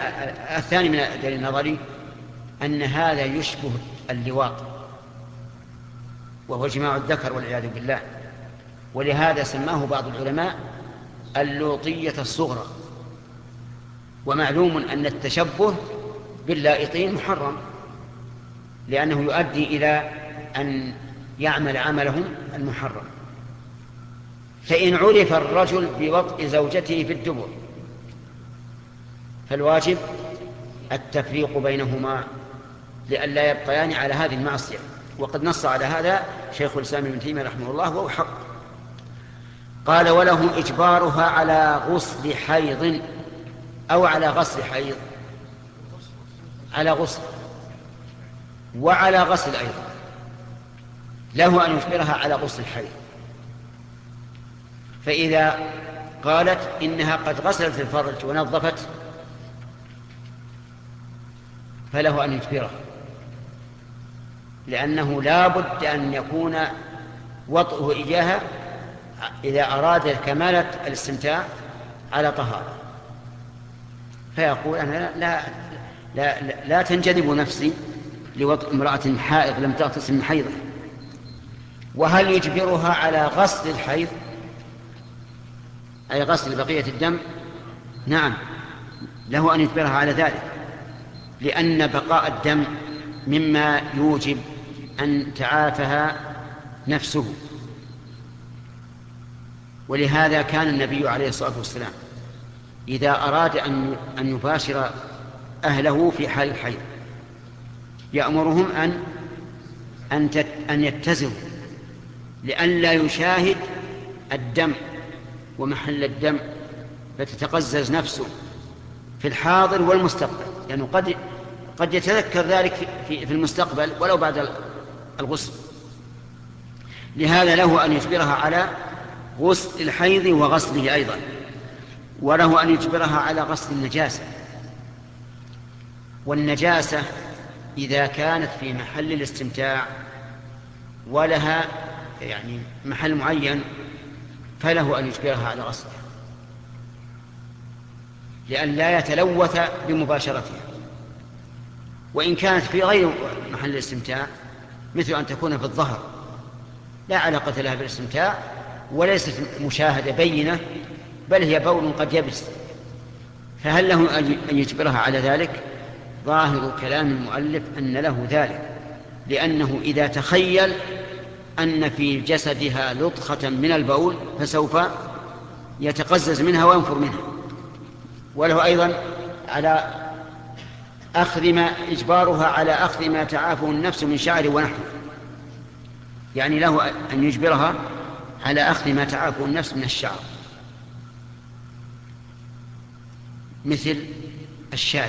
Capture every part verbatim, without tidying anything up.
الثاني من الدليل النظري أن هذا يشبه اللواط، وهو جماع الذكر والعياذ بالله، ولهذا سماه بعض العلماء اللوطية الصغرى. ومعلوم أن التشبه باللائطين محرم، لأنه يؤدي إلى أن يعمل عملهم المحرم. فإن عرف الرجل بوطء زوجته في الدبر فالواجب التفريق بينهما لئلا يبقيان على هذه المعصية. وقد نص على هذا شيخ الإسلام ابن تيمية رحمه الله وهو حق. قال: وله إجبارها على غسل حيض أو على غسل حيض، على غسل وعلى غسل أيضا، له أن يجبرها على غسل الحيض. فإذا قالت إنها قد غسلت الفرج ونظفت فله أن يجبرها، لأنه لا بد أن يكون وطئه إياها إذا أراد كمالة الاستمتاع على طهارة. فيقول: أنا لا, لا, لا, لا تنجذب نفسي لوطئ امرأة حائض لم تغتسل من حيضه. وهل يجبرها على غسل الحيض أي غسل بقية الدم؟ نعم، له أن يجبرها على ذلك، لأن بقاء الدم مما يوجب أن تعافها نفسه. ولهذا كان النبي عليه الصلاة والسلام إذا أراد أن يباشر أهله في حال الحيض يأمرهم أن أن يتزروا لئلا يشاهد الدم ومحل الدم فتتقزز نفسه في الحاضر والمستقبل، لأنه يعني قد قد يتذكر ذلك في في المستقبل ولو بعد الغسل. لهذا له أن يجبرها على غسل الحيض وغسله أيضا، وله أن يجبرها على غسل النجاسة. والنجاسة إذا كانت في محل الاستمتاع ولها يعني محل معين فله أن يجبرها على غسلها لأن لا يتلوث بمباشرتها. وإن كانت في غير محل الاستمتاع مثل أن تكون في الظهر لا علاقة لها بالاستمتاع وليست مشاهدة بينة بل هي بول قد يبس، فهل له أن يجبرها على ذلك؟ ظاهر كلام المؤلف أن له ذلك، لأنه إذا تخيل أن في جسدها لطخة من البول فسوف يتقزز منها وينفر منها. وله أيضا على أخذ ما إجبارها على أخذ ما تعافه النفس من شعر ونحوه، يعني له أن يجبرها على أخذ ما تعافه النفس من الشعر مثل الشارب.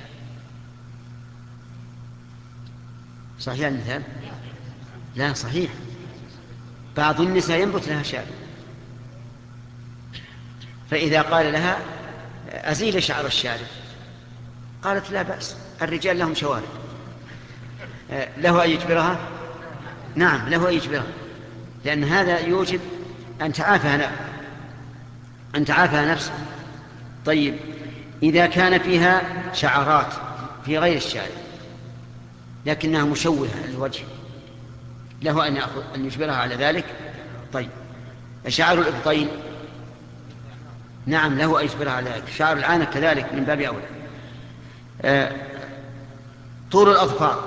صحيح المثال؟ لا صحيح، بعض النساء ينبت لها شارب، فإذا قال لها أزيل شعر الشارب قالت لا بأس، الرجال لهم شوارب، له أن يجبرها؟ نعم له أن يجبرها، لأن هذا يوجب أن تعافى أن تعافى نفسه. طيب إذا كان فيها شعرات في غير الشارب لكنها مشوهة للوجه له أن يأخذ أن يجبرها على ذلك. طيب شعر الإبطين نعم له أن يجبرها على ذلك، شعر العانة كذلك من باب أولى. آه، طول الأظفار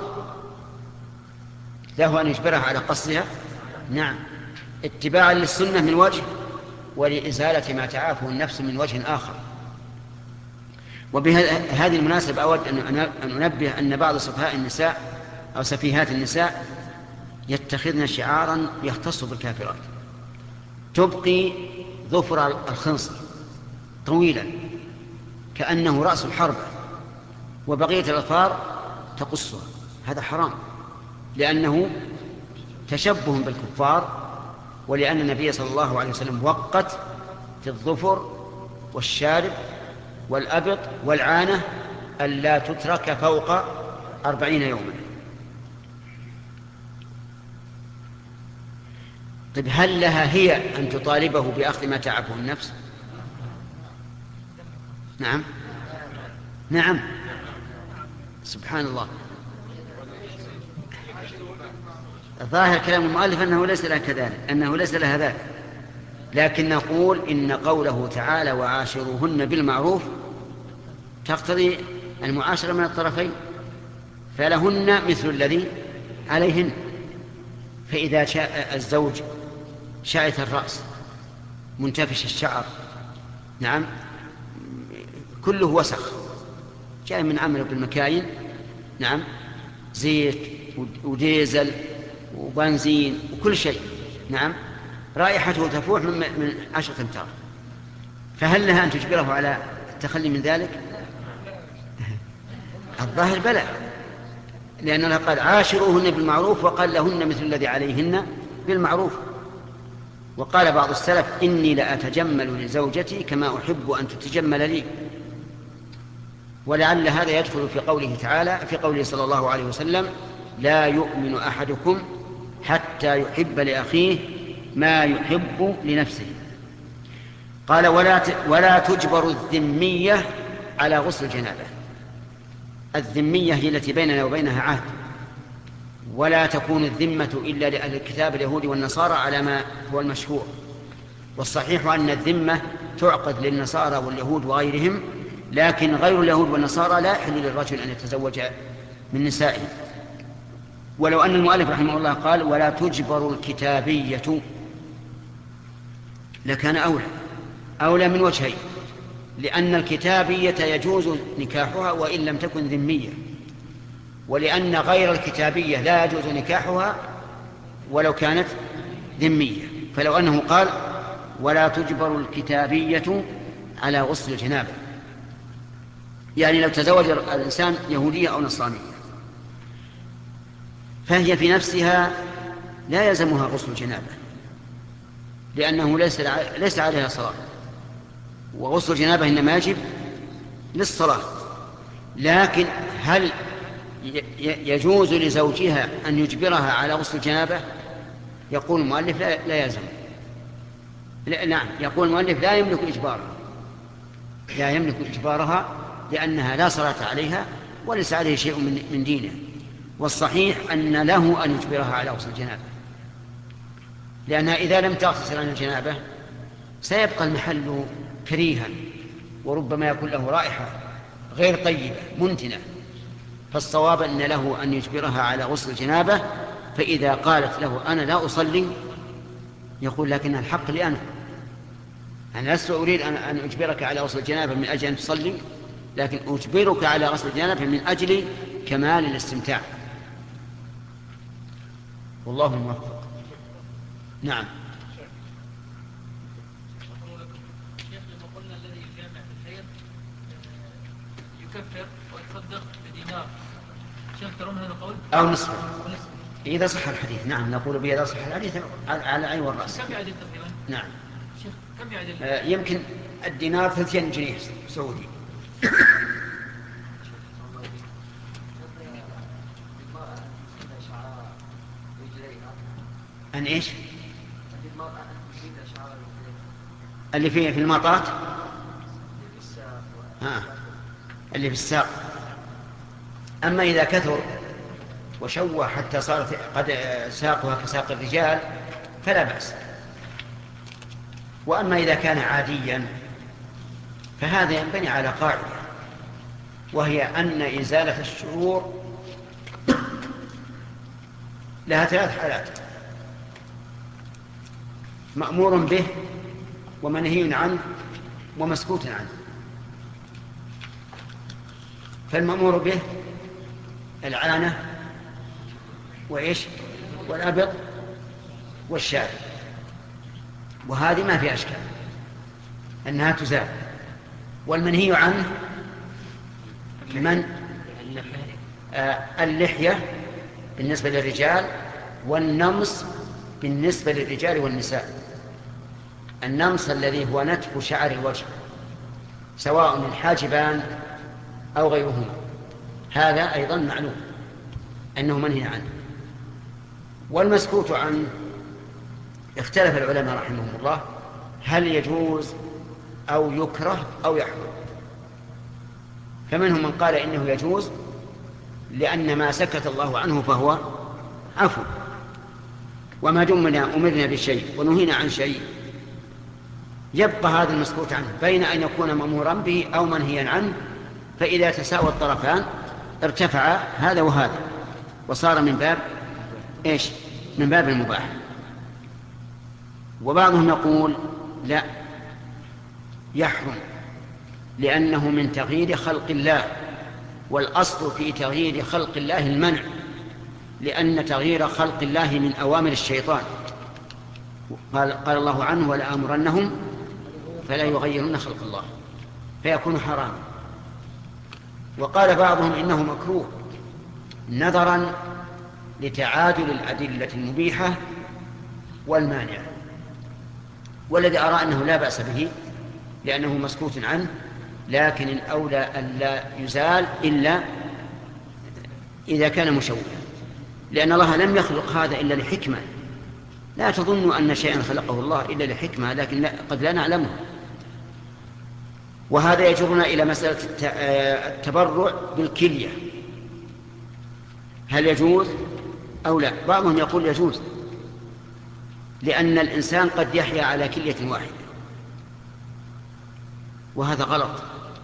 له أن يجبرها على قصها، نعم، اتباعا للسنة من وجه ولإزالة ما تعافه النفس من وجه آخر. وبهذه المناسبة أود أن أنبه أن بعض سفهاء النساء أو سفيهات النساء يتخذن شعارا يختص بالكافرات، تبقي ظفر الخنصر طويلا كأنه رأس الحرب وبقية الأظفار تقصها. هذا حرام لأنه تشبه بالكفار، ولأن النبي صلى الله عليه وسلم وقت في الظفر والشارب والأبط والعانة ألا تترك فوق أربعين يوما. طيب هل لها هي أن تطالبه بأخذ ما تعبه النفس؟ نعم نعم سبحان الله. ظاهر كلام المؤلف أنه ليس لها كذلك، أنه ليس لها ذاك، لكن نقول إن قوله تعالى وعاشروهن بالمعروف تقتضي المعاشرة من الطرفين، فلهن مثل الذي عليهن. فإذا شاء الزوج شائت الرأس منتفش الشعر، نعم كله وسخ جاء من عمله بالمكاين، نعم زيت وديزل وبنزين وكل شيء، نعم رائحته تفوح من, من عشرة أمتار، فهل لها أن تجبره على التخلي من ذلك؟ الظاهر بلى، لأن الله قال عاشروهن بالمعروف وقال لهن مثل الذي عليهن بالمعروف. وقال بعض السلف إني لأتجمل لزوجتي كما أحب أن تتجمل لي. ولعل هذا يدخل في قوله تعالى في قوله صلى الله عليه وسلم لا يؤمن أحدكم حتى يحب لأخيه ما يحب لنفسه. قال ولا ولا تجبر الذمية على غسل الجنابة. الذمية هي التي بيننا وبينها عهد، ولا تكون الذمة إلا لأهل الكتاب اليهود والنصارى على ما هو المشهور، والصحيح أن الذمة تعقد للنصارى واليهود وغيرهم، لكن غير اليهود والنصارى لا يحل للرجل أن يتزوج من نسائهم. ولو أن المؤلف رحمه الله قال ولا تجبر الكتابية لكان أولى أولى من وجهين، لأن الكتابية يجوز نكاحها وإن لم تكن ذمية، ولأن غير الكتابية لا يجوز نكاحها ولو كانت ذمية. فلو أنه قال ولا تجبر الكتابية على غسل الجنابة، يعني لو تزوج الإنسان يهودية أو نصرانية فهي في نفسها لا يلزمها غسل الجنابة، لأنه ليس ليس عليها صلاة، وغسل الجنابة إنما يجب للصلاة. لكن هل يجوز لزوجها أن يجبرها على غسل الجنابة؟ يقول المؤلف لا, لا يلزم. لا نعم يقول المؤلف لا يملك إجبارها لا يملك إجبارها لأنها لا صلاة عليها وليس عليه شيء من, من دينه. والصحيح أن له أن يجبرها على غسل الجنابة، لأنها إذا لم تغتسل عن الجنابة سيبقى المحل كريها وربما يكون له رائحة غير طيبة منتنة. فالصواب أن له أن يجبرها على غسل الجنابة. فإذا قالت له أنا لا أصلي يقول لكن الحق لي أنا أنا لست أريد أن أجبرك على غسل الجنابة من أجل أن تصلي، لكن أجبرك على غسل الجنابة من أجل كمال الاستمتاع. والله الموفق. نعم. يكفر ويتصدق بدينار، شيخ ترون هذا القول؟ أو نصف إذا صح الحديث. نعم نقول بإذا صح الحديث على العين والرأس. كم يعدل تقريبا؟ نعم شيخ كم يعدل؟ آه يمكن الدينار ثلاثين جنيه سعودي. أن إيش؟ اللي فيه في المطاط آه. اللي في الساق. أما إذا كثر وشوه حتى صارت قد ساقها كساق الرجال فلا بأس. وأما إذا كان عاديا فهذا ينبني على قاعدة، وهي أن إزالة الشرور لها ثلاث حالات: مأمور به ومنهي عنه ومسكوت عنه. فالمأمور به العانة وإيش والأبط والشارب، وهذه ما في أشكال أنها تزال. والمنهي عنه من آه اللحية بالنسبة للرجال، والنمص بالنسبة للرجال والنساء. النمص الذي هو نتف شعر الوجه سواء الحاجبان أو غيرهما، هذا أيضا معلوم أنه منهي عنه. والمسكوت عنه اختلف العلماء رحمهم الله هل يجوز أو يكره أو يحرم. فمنهم من قال إنه يجوز لأن ما سكت الله عنه فهو عفو، وما دمنا أمرنا بشيء ونهينا عن شيء يبقى هذا المسكوت عنه بين أن يكون مأمورا به أو منهيا عنه، فإذا تساوى الطرفان ارتفع هذا وهذا وصار من باب إيش؟ من باب المباح. وبعضهم يقول لا، يحرم لأنه من تغيير خلق الله، والأصل في تغيير خلق الله المنع، لأن تغيير خلق الله من أوامر الشيطان. قال, قال الله عنه ولآمرنهم فلا يغيرن خلق الله، فيكون حراما. وقال بعضهم إنه مكروه نظرا لتعادل الأدلة المبيحة والمانعة، والذي أرى أنه لا بأس به لأنه مسكوت عنه، لكن الأولى أن لا يزال إلا إذا كان مشوها، لأن الله لم يخلق هذا إلا لحكمة. لا تظنوا أن شيئا خلقه الله إلا لحكمة، لكن لا قد لا نعلمه. وهذا يجرنا إلى مسألة التبرع بالكلية، هل يجوز أو لا؟ بعضهم يقول يجوز، لأن الإنسان قد يحيا على كلية واحدة، وهذا غلط.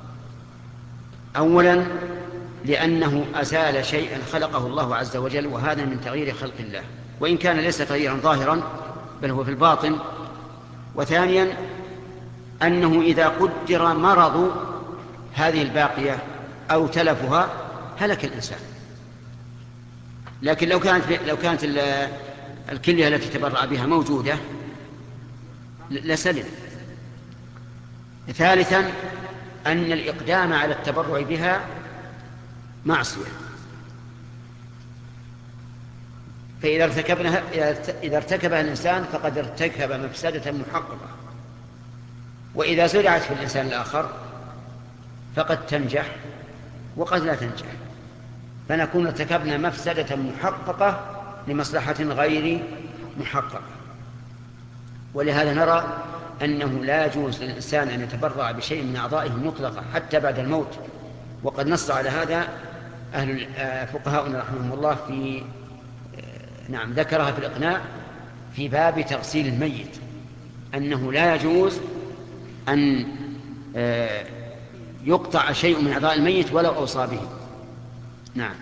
أولا لأنه أزال شيئا خلقه الله عز وجل، وهذا من تغيير خلق الله، وإن كان ليس تغييرا ظاهرا بل هو في الباطن. وثانيا أنه إذا قدر مرض هذه الباقية أو تلفها هلك الإنسان، لكن لو كانت لو كانت الكلية التي تبرع بها موجودة لسلم. ثالثا أن الإقدام على التبرع بها معصية، فإذا ارتكبها إذا ارتكبها الإنسان فقد ارتكب مفسدة محققة، وإذا زرعت في الإنسان الآخر فقد تنجح وقد لا تنجح، فنكون ارتكبنا مفسدة محققة لمصلحة غير محققة. ولهذا نرى أنه لا يجوز للإنسان أن يتبرع بشيء من أعضائه مطلقا حتى بعد الموت، وقد نص على هذا أهل فقهاؤنا رحمهم الله في نعم ذكرها في الإقناع في باب تغسيل الميت، أنه لا يجوز أن يقطع شيء من أعضاء الميت ولو أوصى به. نعم.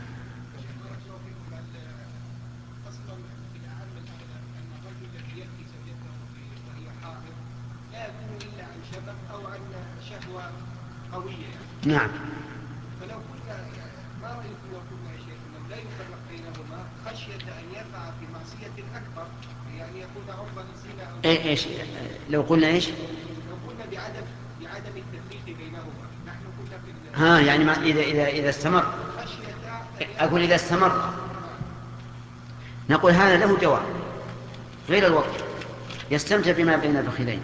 نعم. فلو قلنا ما رأيكم لو قلنا يا شيخ لا يفرق بينهما خشية أن يقع في معصية أكبر، يعني يكون عرضة للزنا. إيه إيش لو قلنا إيش؟ لو قلنا بعدم بعدم التفريق بينهما، نحن قلنا في ها يعني ما إذا إذا إذا استمر، أقول إذا استمر نقول هذا له جواب غير الوقت، يستمتع بما بين الفخذين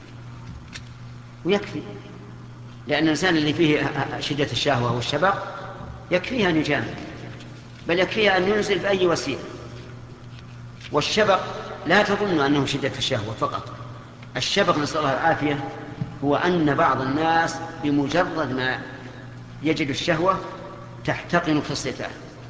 ويكفي، لأن الإنسان اللي فيه شدة الشهوة والشبع يكفيه أن يجامل، بل يكفيه أن ينزل بأي وسيلة. والشبع لا تظن أنه شدة الشهوة فقط، الشبع نسأل الله العافية هو أن بعض الناس بمجرد ما يجد الشهوة تحتقن خصيته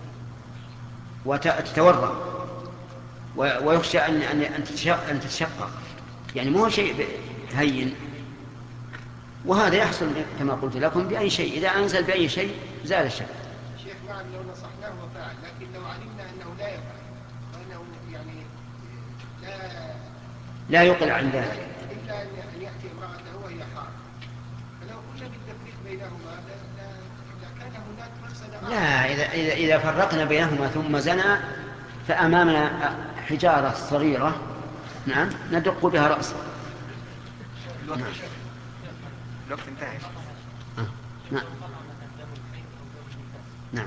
وتتورع ويخشى أن تتشقق، يعني مو شيء هين. وهذا يحصل كما قلت لكم بأي شيء، إذا أنزل بأي شيء زال الشك. شيخ نعم لو نصحناه وفعل، لكن لو علمنا أنه لا يفعل وأنه يعني لا لا يقلع عن ذلك إلا أن يأتي امرأته وهي حار، فلو قلنا بالتفريق بينهما لكان هناك مفسدة. لا، إذا, إذا, إذا فرقنا بينهما ثم زنى فأمامنا حجارة صغيرة نعم ندق بها رأسه. نعم. الوقت انتهى. آه. نعم. نعم.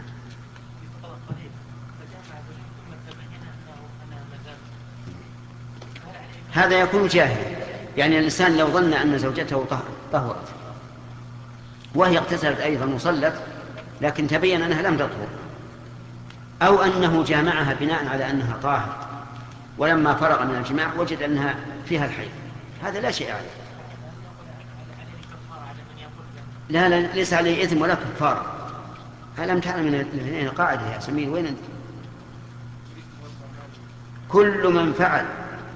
هذا يكون جاهلا، يعني الإنسان لو ظن أن زوجته طهرت وهي اغتسلت أيضا وصلت لكن تبين أنها لم تطهر، أو أنه جامعها بناء على أنها طاهر ولما فرغ من الجماع وجد أنها فيها الحيض، هذا لا شيء عليه. لا لا ليس عليه إثم ولا كفارة. ألم تعلم من الاثنين قاعدة يا سمين؟ وين أنت؟ كل من فعل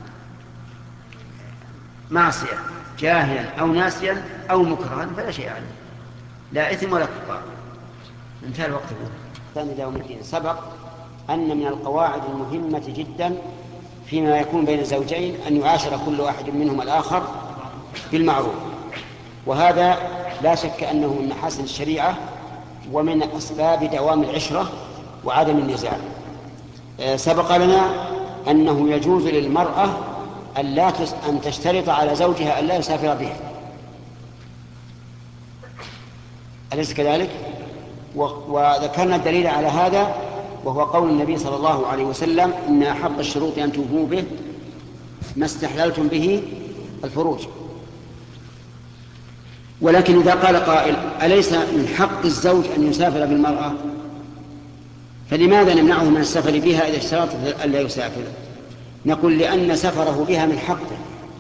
معصية جاهلا أو ناسيا أو مكرها فلا شيء عليه، لا إثم ولا كفارة. انتهى الوقت. ثاني يوم الدين سبق أن من القواعد المهمة جدا فيما يكون بين الزوجين أن يعاشر كل واحد منهم الآخر بالمعروف، وهذا لا شك أنه من محاسن الشريعة ومن أسباب دوام العشرة وعدم النزاع. سبق لنا أنه يجوز للمرأة أن تشترط على زوجها أن لا يسافر بها، أليس كذلك؟ وذكرنا الدليل على هذا وهو قول النبي صلى الله عليه وسلم: إن أحق الشروط أن توفوا به ما استحللتم به الفروج. ولكن إذا قال قائل: أليس من حق الزوج أن يسافر بالمرأة؟ فلماذا نمنعه من السفر بها إذا اشترط أن لا يسافر؟ نقول: لأن سفره بها من حقه،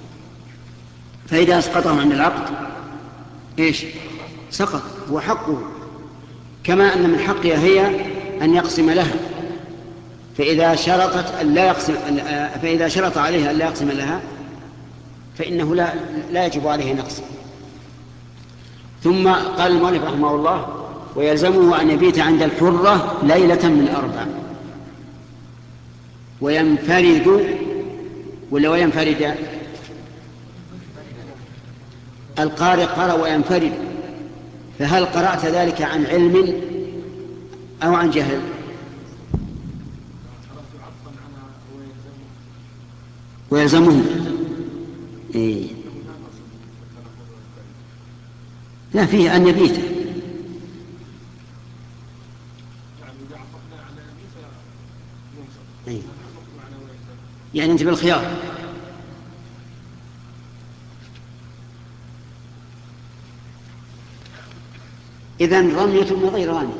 فإذا أسقطه عن العقد إيش؟ سقط، هو حقه، كما أن من حقها هي أن يقسم لها، فإذا شرطت أن لا يقسم فإذا شرط عليها أن لا يقسم لها فإنه لا, لا يجب عليه نقص. ثم قال المؤلف رحمه الله: ويلزمه أن يبيت عند الحرة ليلة من أربع، وينفرد ولا وينفرد؟ القارئ قرأ وينفرد، فهل قرأت ذلك عن علم أو عن جهل؟ ويلزمه إيه؟ لا، فيه أن يبيت. إيه؟ يعني أنت بالخيار. إذن رمية من غير رامي.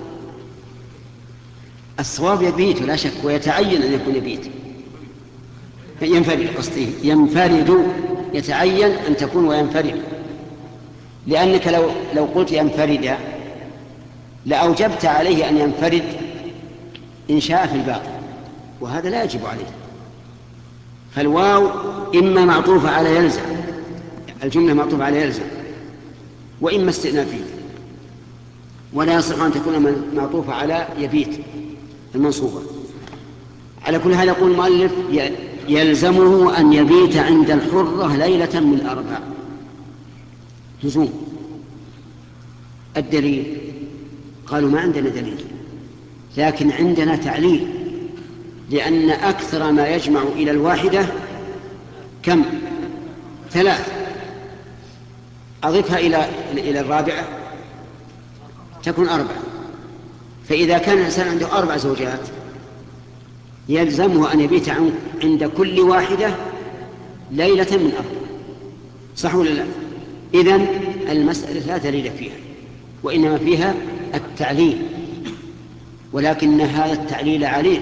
الصواب يبيت لا شك، ويتعين أن يكون يبيت، ينفرد قصدي ينفرد، يتعين أن تكون وينفرد، لأنك لو لو قلت ينفرد لأوجبت عليه أن ينفرد إن شاء في الباقي، وهذا لا يجب عليه. فالواو إما معطوفة على يلزم، الجملة معطوفة على يلزم، وإما استئنافية، ولا يصح أن تكون معطوفة على يبيت المنصوبة. على كل هذا يقول المؤلف: يلزمه أن يبيت عند الحرة ليلة من أربع. لزوم. الدليل؟ قالوا: ما عندنا دليل، لكن عندنا تعليل، لأن أكثر ما يجمع إلى الواحدة كم؟ ثلاث. أضفها إلى إلى الرابعة تكون أربعة. فإذا كان الإنسان عنده أربع زوجات يلزمه أن يبيت عند كل واحدة ليلة من أربع. صح ولا لا؟ إذن المسألة لا دليل فيها، وإنما فيها التعليل، ولكن هذا التعليل عليل،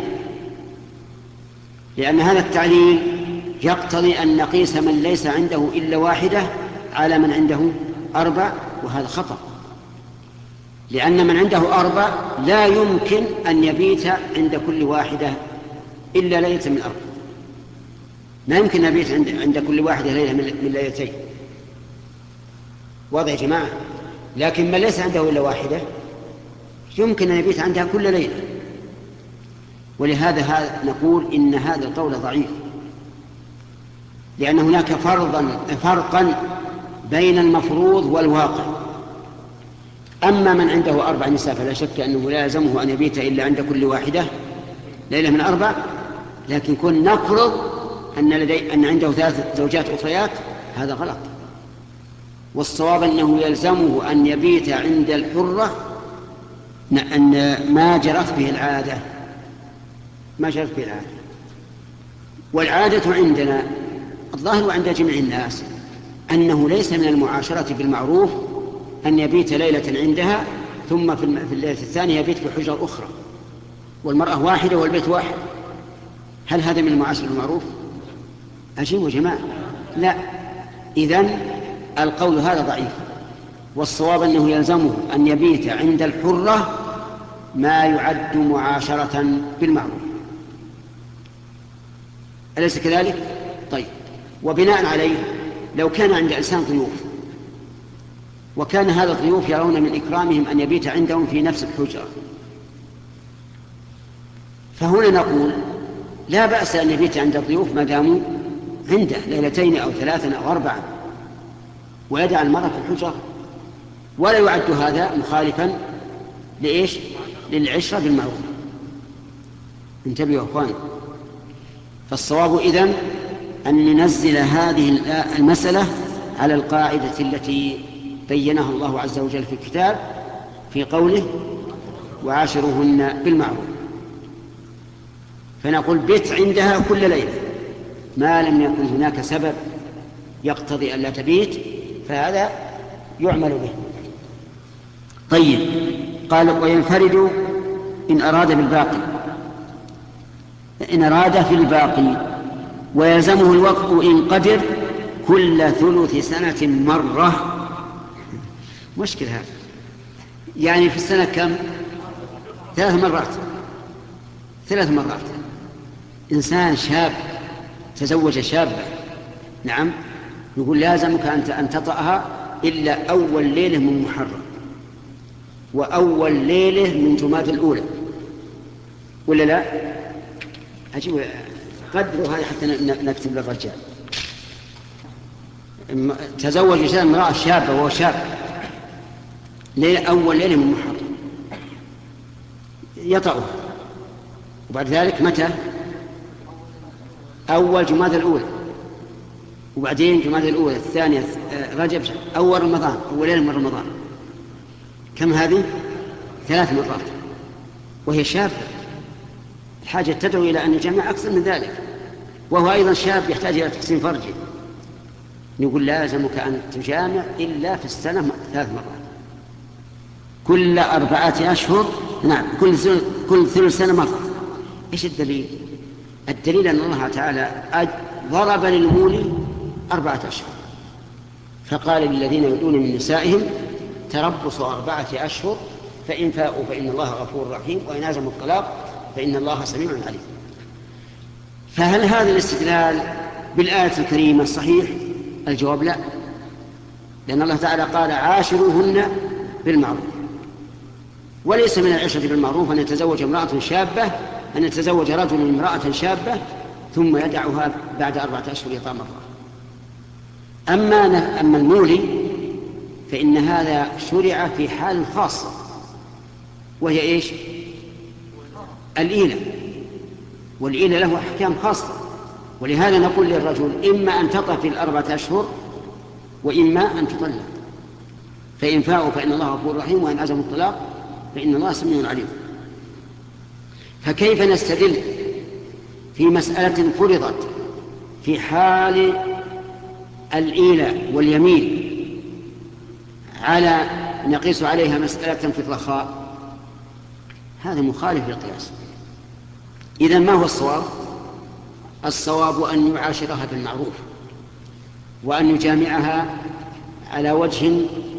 لأن هذا التعليل يقتضي أن نقيس من ليس عنده إلا واحدة على من عنده أربع، وهذا خطأ، لأن من عنده أربع لا يمكن أن يبيت عند كل واحدة إلا ليلة من أربع. ما يمكن أن يبيت عند, عند كل واحدة ليلة من ليلتين. واضح يا جماعة؟ لكن من ليس عنده إلا واحدة يمكن أن يبيت عندها كل ليلة. ولهذا هذا نقول إن هذا القول ضعيف، لأن هناك فرضا فرقا بين المفروض والواقع. أما من عنده أربع نساء فلا شك أنه لا يلزمه أن يبيت إلا عند كل واحدة ليلة من أربع، لكن كن نفرض أن, لدي أن عنده ثلاث زوجات أخريات، هذا غلط. والصواب أنه يلزمه أن يبيت عند الحرة أن ما جرت به العادة، ما جرت به العادة. والعادة عندنا الظاهر وعند جميع الناس أنه ليس من المعاشرة بالمعروف أن يبيت ليلة عندها ثم في الليلة الثانية يبيت في حجرة أخرى، والمرأة واحدة والبيت واحد. هل هذا من المعاشرة بالمعروف؟ أجيبوا يا جماعة، لا. إذن القول هذا ضعيف، والصواب أنه يلزمه أن يبيت عند الحرة ما يعد معاشرة بالمعروف، أليس كذلك؟ طيب، وبناء عليه لو كان عند إنسان ضيوف وكان هذا الضيوف يرون من إكرامهم أن يبيت عندهم في نفس الحجرة، فهنا نقول لا بأس أن يبيت عند الضيوف ما داموا عنده ليلتين أو ثلاثا أو أربعا، ويدع المرأة في الحجرة، ولا يعد هذا مخالفا لإيش؟ للعشرة بالمعروف. انتبهوا أخواني، فالصواب إذن أن ننزل هذه المسألة على القاعدة التي بينها الله عز وجل في الكتاب في قوله وعاشروهن بالمعروف، فنقول بت عندها كل ليلة ما لم يكن هناك سبب يقتضي أن لا تبيت، فهذا يعمل به. طيب، قال وينفرد إن أراد بالباقي، إن أراد في الباقي ويلزمه الوقف إن قدر كل ثلث سنة مرة. مشكلة هذا، يعني في السنة كم؟ ثلاث مرات ثلاث مرات إنسان شاب تزوج شابة، نعم، يقول لازمك أن تطأها إلا أول ليلة من محرم وأول ليلة من جماد الأولى، ولا لا؟ أجيب قدروا هذا حتى نكتب للرجال. تزوج امرأة شابة وهو شاب ليلة أول ليلة من محرم يطأها، وبعد ذلك متى؟ أول جماد الأولى، وبعدين جماد الأولى الثانية رجب، أول رمضان، أول ليلة من رمضان. كم هذه؟ ثلاث مرات وهي شابة، الحاجة تدعو إلى أن يجمع أكثر من ذلك، وهو أيضا شاب يحتاج إلى تحسين فرجه. نقول لازمك أن تجامع إلا في السنة ثلاث مرات كل أربعة أشهر، نعم، كل ثلث كل ثلث سنة مرة. إيش الدليل؟ الدليل أن الله تعالى ضرب للمولي أربعة أشهر، فقال للذين يؤلون من نسائهم تربص أربعة أشهر فإن فاءوا فإن الله غفور رحيم وإن عزموا الطلاق فإن الله سميع عليم. فهل هذا الاستدلال بالآية الكريمة صحيح؟ الجواب لا، لأن الله تعالى قال عاشروهن بالمعروف، وليس من العشرة بالمعروف أن يتزوج امرأة شابة أن يتزوج رجل امرأة شابة ثم يدعها بعد أربعة أشهر يطأ مرة. أما أما المولي فإن هذا شرع في حال خاصة، وهي إيش؟ الإيلة، والإيلة له أحكام خاصة، ولهذا نقول للرجل إما أن تطأ في الأربعة أشهر وإما أن تطلق، فإن فاءوا فإن الله غفور رحيم وإن عزموا الطلاق فإن الله سميع عليم. فكيف نستدل في مسألة فرضت في حال الإيلة واليمين على نقيس عليها مسألة في الرخاء؟ هذا مخالف للقياس. إذن ما هو الصواب؟ الصواب أن يعاشرها بالمعروف وأن يجامعها على وجه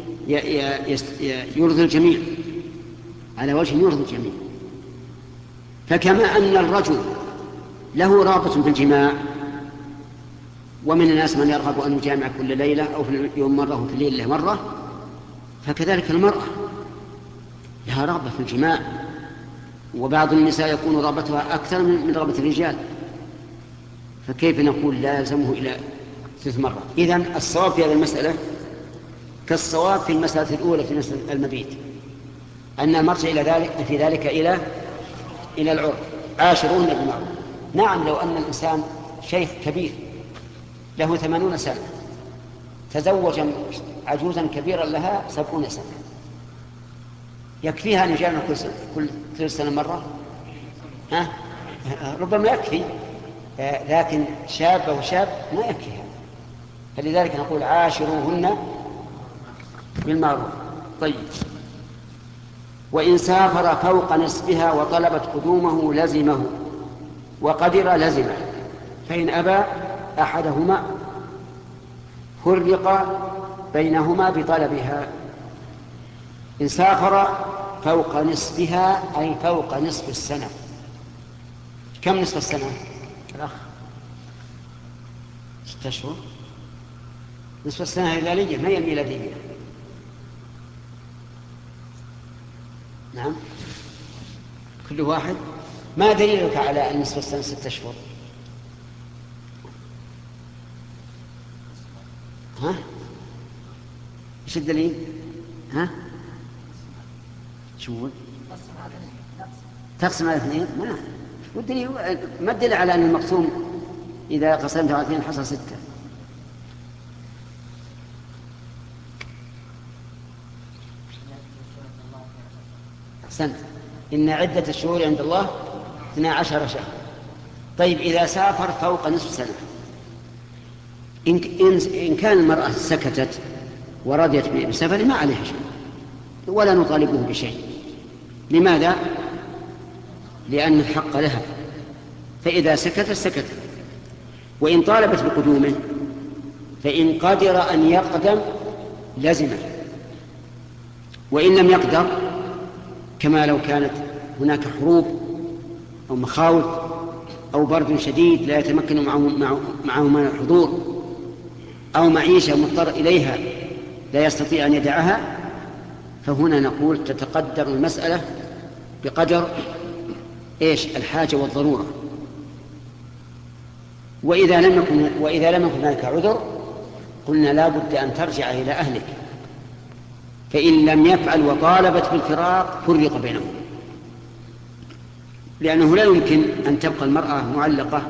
يرضي الجميع، على وجه يرضي الجميع. فكما أن الرجل له رغبة في الجماع، ومن الناس من يرغب أن يجامع كل ليلة أو في اليوم مرة وفي الليلة مرة، فكذلك المرأة لها رغبة في الجماع، وبعض النساء يكون رغبتها أكثر من رغبة الرجال، فكيف نقول لازمه إلى ثلاث مرات؟ إذن الصواب في هذه المسألة كالصواب في المسألة الأولى في مسألة المبيت، أن المرجع إلى ذلك في ذلك إلى إلى العرف، عاشرون بالمعروف. نعم، لو أن الإنسان شيخ كبير له ثمانون سنة تزوج عجوزا كبيرا لها سبعون سنة، يكفيها أن يجامع كل سنة كل ثلاث سنة مرة؟ ها؟ ربما يكفي، لكن شاب وشاب ما يكفي هذا، فلذلك نقول عاشروهن بالمعروف. طيب، وإن سافر فوق نصفها وطلبت قدومه لزمه وقدر لزمه، فإن أبى أحدهما فرق بينهما بطلبها. إن سافر فوق نصفها أي فوق نصف السنة. كم نصف السنة الأخ؟ ستة أشهر. نصف السنة هلالية ما هي ميلادية. نعم كل واحد. ما دليلك على أن نصف السنة ستة أشهر؟ ها؟ إيش الدليل؟ ها؟ شو؟ تقسم على اثنين؟ ما والدليل ما الدليل على أن المقسوم إذا قسمته على اثنين حصل ستة؟ أحسنت. إن عدة الشهور عند الله اثنا عشر شهر. طيب إذا سافر فوق نصف سنة، إن, إن كان المرأة سكتت ورضيت بسفر ما عليها شيء ولا نطالبه بشيء. لماذا؟ لأن الحق لها، فإذا سكتت سكتت. وإن طالبت بقدومه فإن قدر أن يقدم لزمه، وإن لم يقدر كما لو كانت هناك حروب أو مخاوف أو برد شديد لا يتمكن معه, معه, معه من الحضور أو معيشة مضطر إليها لا يستطيع أن يدعها، فهنا نقول تتقدر المسألة بقدر إيش؟ الحاجة والضرورة. وإذا لم يكن وإذا لم يكن هناك عذر قلنا لا بد أن ترجع إلى أهلك، فإن لم يفعل وطالبت بالفراق فرق بينهم، لأنه لا يمكن أن تبقى المرأة معلقة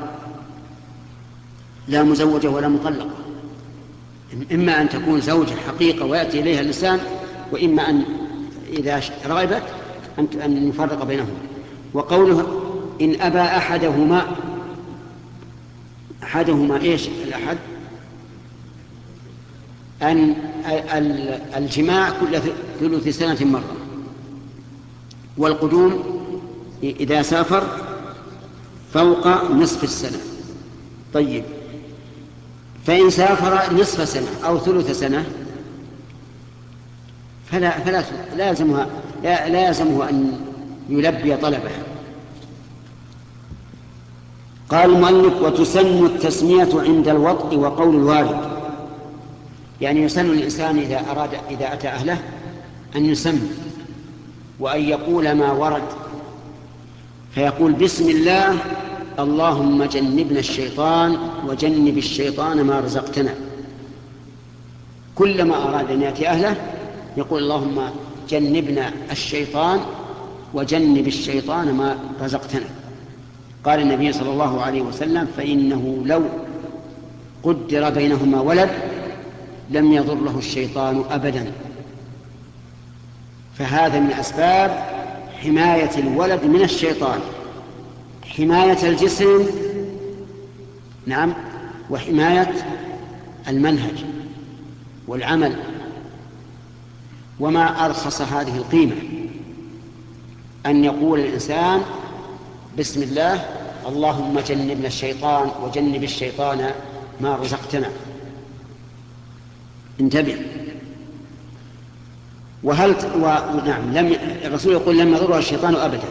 لا مزوجة ولا مطلقة، إما أن تكون زوجة حقيقة ويأتي إليها اللسان، وإما أن إذا رغبت أن نفرق بينهم. وقوله إن أبى أحدهما، أحدهما إيش الأحد؟ أن الجماع كل ثلث سنة مرة، والقدوم إذا سافر فوق نصف السنة. طيب فإن سافر نصف سنة أو ثلث سنة فلا فلا لازمها لا لازمه أن يلبي طلبه. قال المؤلف وتسن التسمية عند الوطء وقول الوالد، يعني يسن الإنسان إذا أراد إذا أتى أهله أن يسمي وأن يقول ما ورد، فيقول بسم الله اللهم جنبنا الشيطان وجنب الشيطان ما رزقتنا. كلما أراد أن يأتي أهله يقول اللهم جنبنا الشيطان وجنب الشيطان ما رزقتنا. قال النبي صلى الله عليه وسلم فإنه لو قدر بينهما ولد لم يضره الشيطان أبدا. فهذا من أسباب حماية الولد من الشيطان، حماية الجسم نعم وحماية المنهج والعمل. وما أرخص هذه القيمة أن يقول الإنسان بسم الله اللهم جنبنا الشيطان وجنب الشيطان ما رزقتنا. انتبه. وهل ونعم لم الرسول يقول لم يضره الشيطان أبدا.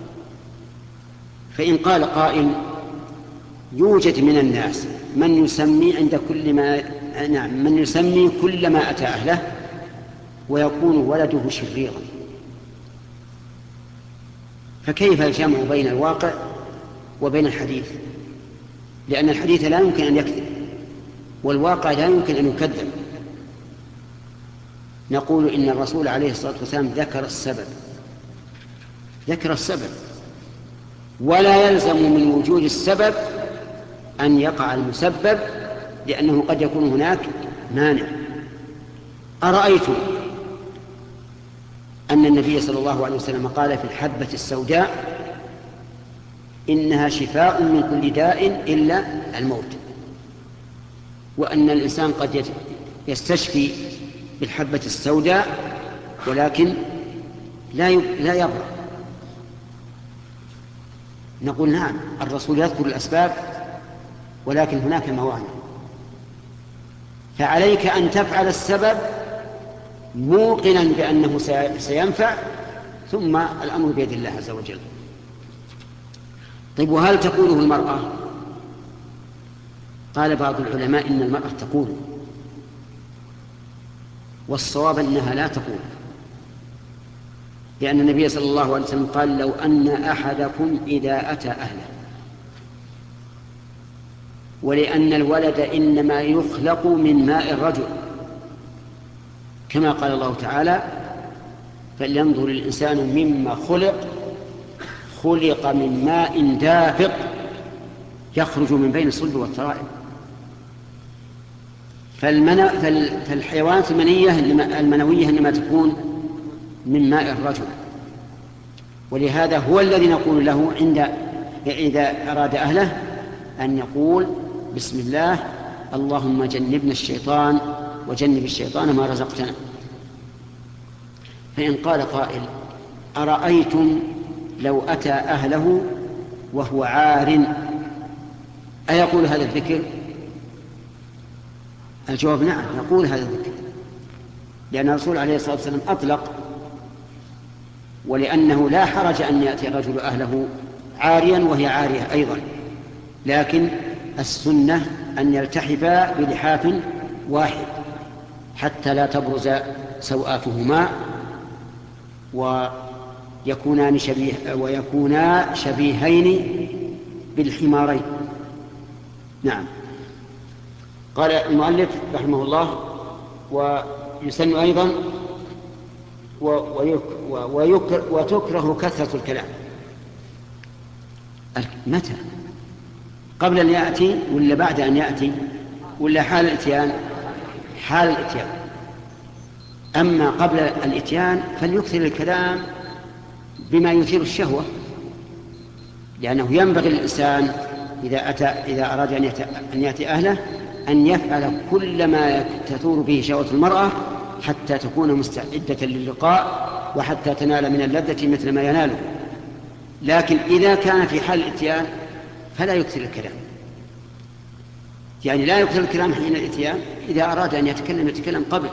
فإن قال قائل يوجد من الناس من يسمي عند كل ما نعم من يسمي كل ما أتى أهله ويكون ولده شريرا، فكيف الجمع بين الواقع وبين الحديث؟ لأن الحديث لا يمكن أن يكذب والواقع لا يمكن أن يكذب. نقول إن الرسول عليه الصلاة والسلام ذكر السبب ذكر السبب ولا يلزم من وجود السبب أن يقع المسبب، لأنه قد يكون هناك مانع. أرأيتم أن النبي صلى الله عليه وسلم قال في الحبة السوداء إنها شفاء من كل داء إلا الموت، وأن الإنسان قد يستشفي بالحبة السوداء ولكن لا لا يبرأ. نقول نعم الرسول يذكر الأسباب ولكن هناك موانع، فعليك أن تفعل السبب موقنا بأنه سينفع، ثم الأمر بيد الله عز وجل. طيب، وهل تقوله المرأة؟ قال بعض العلماء إن المرأة تقول، والصواب أنها لا تقول، لأن النبي صلى الله عليه وسلم قال: لو أن أحدكم إذا أتى أهله، ولأن الولد إنما يخلق من ماء الرجل، كما قال الله تعالى: فلينظر الإنسان مما خلق، خلق من ماء دافق يخرج من بين الصلب والترائب. فالحيوانات المنية المنوية إنما تكون من ماء الرجل، ولهذا هو الذي نقول له عند إذا أراد أهله أن يقول: بسم الله، اللهم جنبنا الشيطان وجنب الشيطان ما رزقتنا. فإن قال قائل: أرأيتم لو أتى أهله وهو عار، أيقول هذا الذكر؟ الجواب: نعم، يقول هذا الذكر، لأن الرسول عليه الصلاة والسلام أطلق، ولأنه لا حرج أن يأتي الرجل أهله عاريا وهي عارية أيضا، لكن السنة أن يلتحفا بلحاف واحد حتى لا تبرز سوآتهما ويكونان شبيه ويكونا شبيهين بالحمارين. نعم. قال المؤلف رحمه الله: ويسن أيضا وتكره كثرة الكلام. متى؟ قبل أن يأتي ولا بعد أن يأتي ولا حال الإتيان؟ حال الإتيان. أما قبل الإتيان فليكثر الكلام بما يثير الشهوة، لأنه ينبغي للإنسان إذا أتى إذا أراد أن يأتي, أن يأتي أهله أن يفعل كل ما تثور به شهوة المرأة حتى تكون مستعدة للقاء وحتى تنال من اللذة مثل ما يناله. لكن إذا كان في حال الإتيان فلا يكثر الكلام، يعني لا يكثر الكلام حين الإتيان. إذا أراد أن يتكلم يتكلم قبل.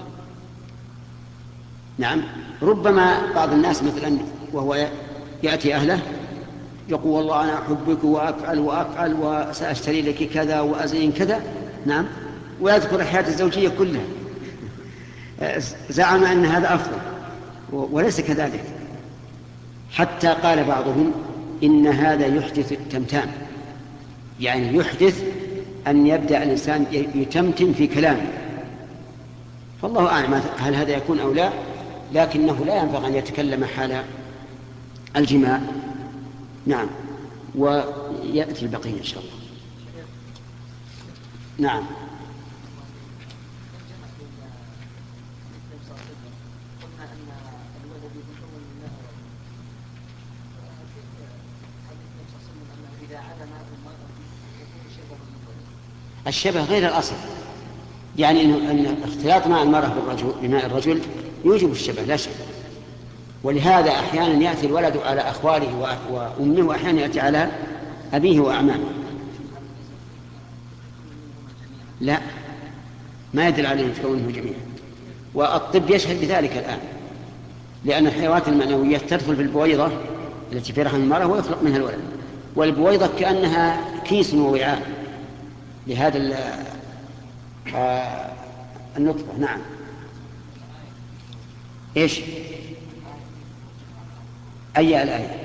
نعم. ربما بعض الناس مثلا وهو يأتي أهله يقول: والله أنا أحبك وأفعل وأفعل وسأشتري لك كذا وأزين كذا. نعم. ويذكر الحياة الزوجية كلها، زعم أن هذا أفضل، وليس كذلك. حتى قال بعضهم إن هذا يحدث التمتام، يعني يحدث أن يبدأ الإنسان يتمتم في كلامه. فالله أعلم هل هذا يكون أو لا، لكنه لا ينبغي أن يتكلم حال الجماع. نعم. ويأتي البقية إن شاء الله. نعم. الشبه غير الأصل، يعني أن اختلاط مع المرأة بماء الرجل يوجب الشبه لا شك. ولهذا أحيانا يأتي الولد على أخواله وأمه، وأحيانا يأتي على أبيه وأعمامه. لا، ما يدل عليه كونه جميعا، والطب يشهد بذلك الآن، لأن الحيوانات المنوية تدخل في البويضة التي في رحم المرأة ويخلق منها الولد، والبويضة كأنها كيس ووعاء لهذا النطفة. نعم. إيش؟ أي الآية؟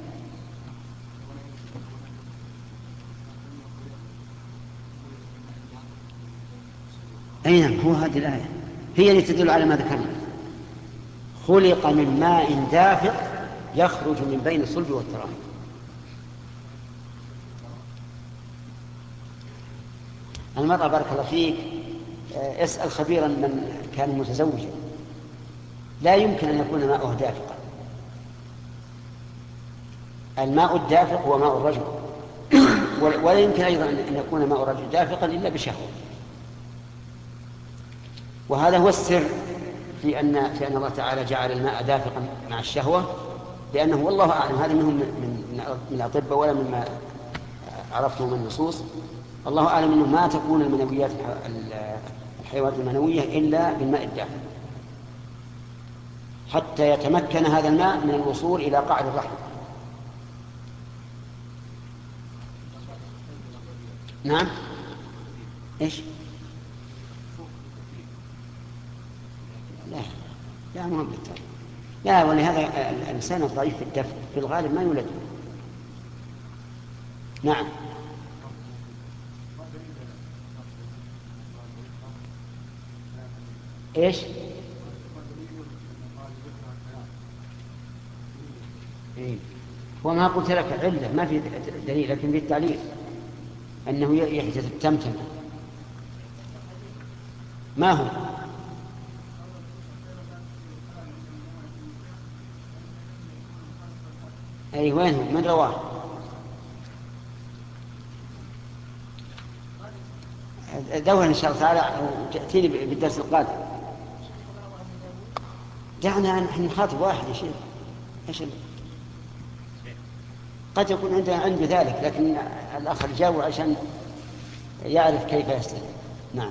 أي نعم، هو هذه الآية هي اللي تدل على ما ذكرنا: خلق من ماء دافق يخرج من بين الصلب والترائب. المرأة بارك الله فيك اسأل خبيرا من كان متزوجا، لا يمكن أن يكون ماؤه دافقا. الماء الدافق هو ماء الرجل، ولا يمكن أيضا أن يكون ماء الرجل دافقا إلا بشهوة. وهذا هو السر في أن في أن الله تعالى جعل الماء دافقا مع الشهوة، لأنه والله أعلم هذا منهم من من الأطباء ولا مما عرفته من النصوص. الله أعلم أنه ما تكون المنويات الحيوانات المنوية إلا بالماء الدافق. حتى يتمكن هذا الماء من الوصول إلى قاعد الرحم. نعم. إيش؟ لا لا مهم بالتالي. لا، ولهذا الإنسان الضعيف في الدفع في الغالب ما يولد. نعم. إيش؟ إيه؟ وما قلت لك علة ما في دليل، لكن في التعليل أنه يحدث التمتم. ما هو؟ أي وين هو؟ من رواه؟ دور إن شاء الله تعالى وتأتيني بالدرس القادم. دعنا نحن نخاطب واحد يا شيخ. إيش قد يكون عندنا علم بذلك، لكن الأخ الجاوب عشان يعرف كيف يستدل. نعم.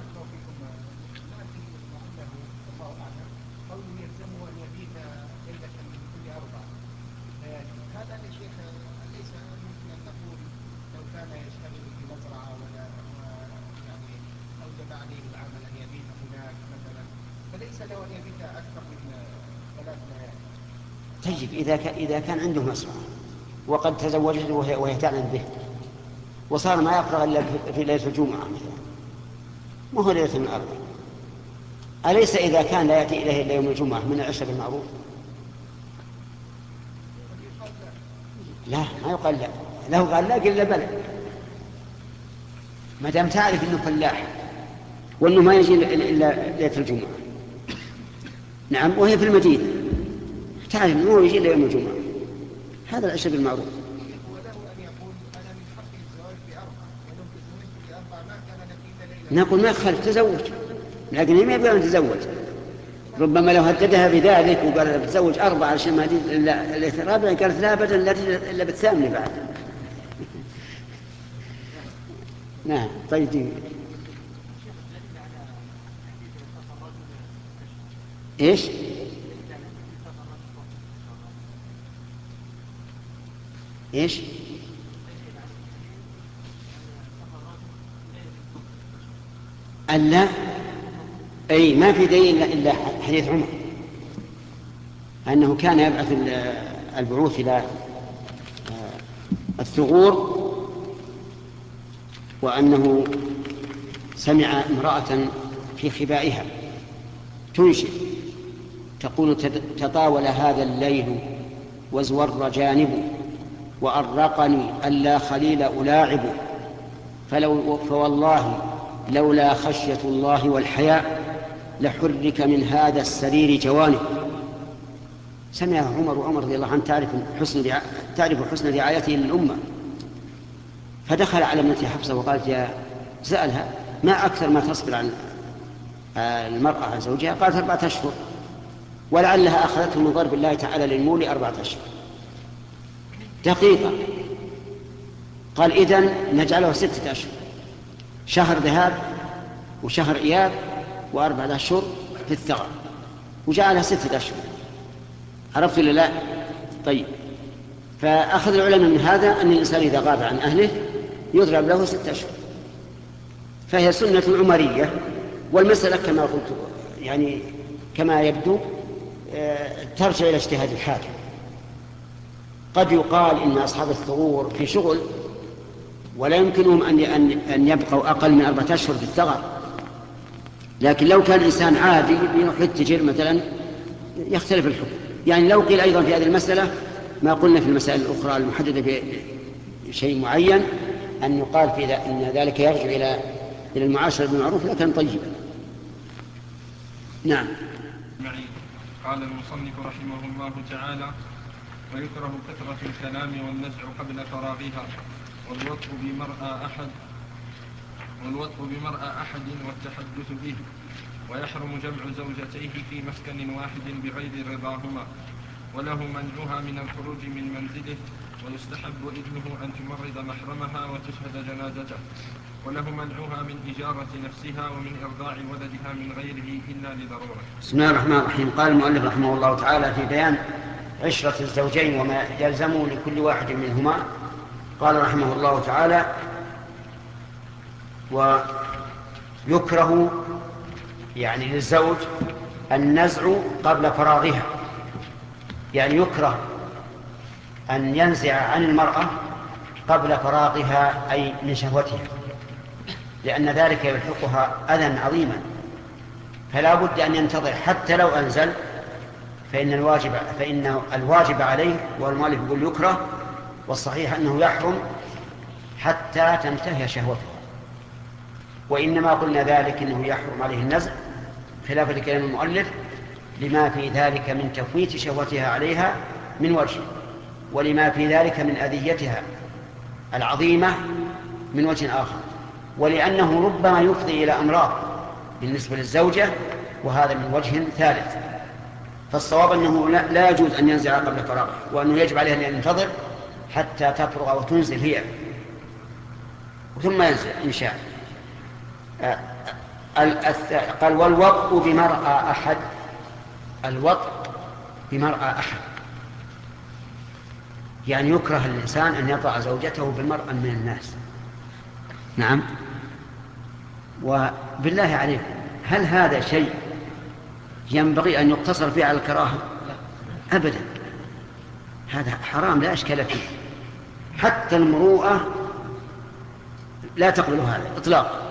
طيب إذا إذا كان عنده مصلحة وقد تزوجته وهي, وهي تعلم به وصار ما يفرغ إلا في ليلة الجمعة مثلا، ما هو ليلة من الأربع، أليس إذا كان لا يأتي إليه إلا يوم الجمعة من العشاء بالمعروف؟ لا، ما يقال لا. له قال لا قل لا بلى، ما دام تعرف أنه فلاح وأنه ما يجي إلا ليلة الجمعة. نعم. وهي في المدينة تعرف أنه هو يجي إلا يوم الجمعة، هذا العشاء بالمعروف. نقول ما خلف تزوج، لكن هي ما يبغى أن تزوج. ربما لو هددها بذلك وقال بتزوج أربعة عشان ما تجد إلا الرابعة، قالت لا أبدا لا تجد إلا بالثامنة بعد. نعم. طيب دي. إيش؟ إيش؟ ألا أي ما في دليل إلا حديث عمر أنه كان يبعث البعوث إلى الثغور، وأنه سمع امرأة في خبائها تنشئ تقول تطاول هذا الليل وازور جانبه وأرقني ألا خليل ألاعب، فلو فوالله لولا خشية الله والحياء لحرك من هذا السرير جوانب. سمعها عمر، وعمر رضي الله عنه تعرف حسن دعا... تعرف حسن دعايته للأمة، فدخل على ابنته حفصة وقالت يا سألها ما أكثر ما تصبر عن المرأة عن زوجها؟ قالت أربعة أشهر، ولعلها أخذته من ضرب الله تعالى للمول أربعة أشهر دقيقة. قال إذن نجعله ستة أشهر، شهر ذهاب وشهر إياب وأربعة أشهر في الثغر، وجعلها ستة أشهر. عرفت ولا لا؟ طيب. فأخذ العلماء من هذا أن الإنسان إذا غاب عن أهله يضرب له ستة أشهر، فهي سنة عمرية. والمسألة كما قلت يعني كما يبدو ترجع إلى اجتهاد الحاكم. قد يقال إن أصحاب الثغور في شغل ولا يمكنهم أن يبقوا أقل من أربعة أشهر في الثغر، لكن لو كان الإنسان عادي يروح يتجر مثلا يختلف الحكم. يعني لو قيل أيضا في هذه المسألة ما قلنا في المسائل الأخرى المحددة بشيء معين، أن يقال في أن ذلك يرجع إلى إلى المعاشرة بالمعروف لكن طيبا. نعم. قال المصنف رحمه الله تعالى: ويكره كثرة الكلام والنزع قبل فراغها، والوطء بمرأى أحد والوطء بمرأى أحد والتحدث به، ويحرم جمع زوجتيه في مسكن واحد بغير رضاهما، وله منعها من الخروج من منزله، ويستحب إذنه أن تمرض محرمها وتشهد جنازته، وله منعها من إجارة نفسها ومن إرضاع ولدها من غيره إلا لضرورة. بسم الله الرحمن الرحيم. قال المؤلف رحمه الله تعالى في بيان عشرة الزوجين وما يلزم لكل واحد منهما، قال رحمه الله تعالى: ويكره يعني للزوج النزع قبل فراغها، يعني يكره أن ينزع عن المرأة قبل فراغها أي من شهوتها، لأن ذلك يلحقها أذى عظيما، فلا بد أن ينتظر حتى لو أنزل، فإن الواجب, فإن الواجب عليه، والمؤلف يقول يكره، والصحيح أنه يحرم حتى تنتهي شهوته. وإنما قلنا ذلك أنه يحرم عليه النزع خلاف لكلام المؤلف لما في ذلك من تفويت شهوتها عليها من وجه، ولما في ذلك من أذيتها العظيمة من وجه آخر، ولأنه ربما يفضي إلى أمراض بالنسبة للزوجة، وهذا من وجه ثالث. فالصواب أنه لا يجوز أن ينزع قبل فراغه، وأنه يجب عليه أن ينتظر حتى تفرغ وتنزل هي ثم ينزل إن شاء. قال: والوطء بمرأى أحد. الوطء بمرأى أحد يعني يكره الإنسان أن يطأ زوجته بالمرأة من الناس. نعم. وبالله عليكم، هل هذا شيء ينبغي أن يقتصر فيه على الكراهة؟ أبدا، هذا حرام لا أشكال فيه، حتى المروءة لا تقبل هذا إطلاقا.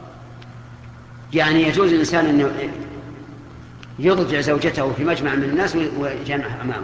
يعني يجوز الإنسان أن يضجع زوجته في مجمع من الناس ويجمعها أمامه.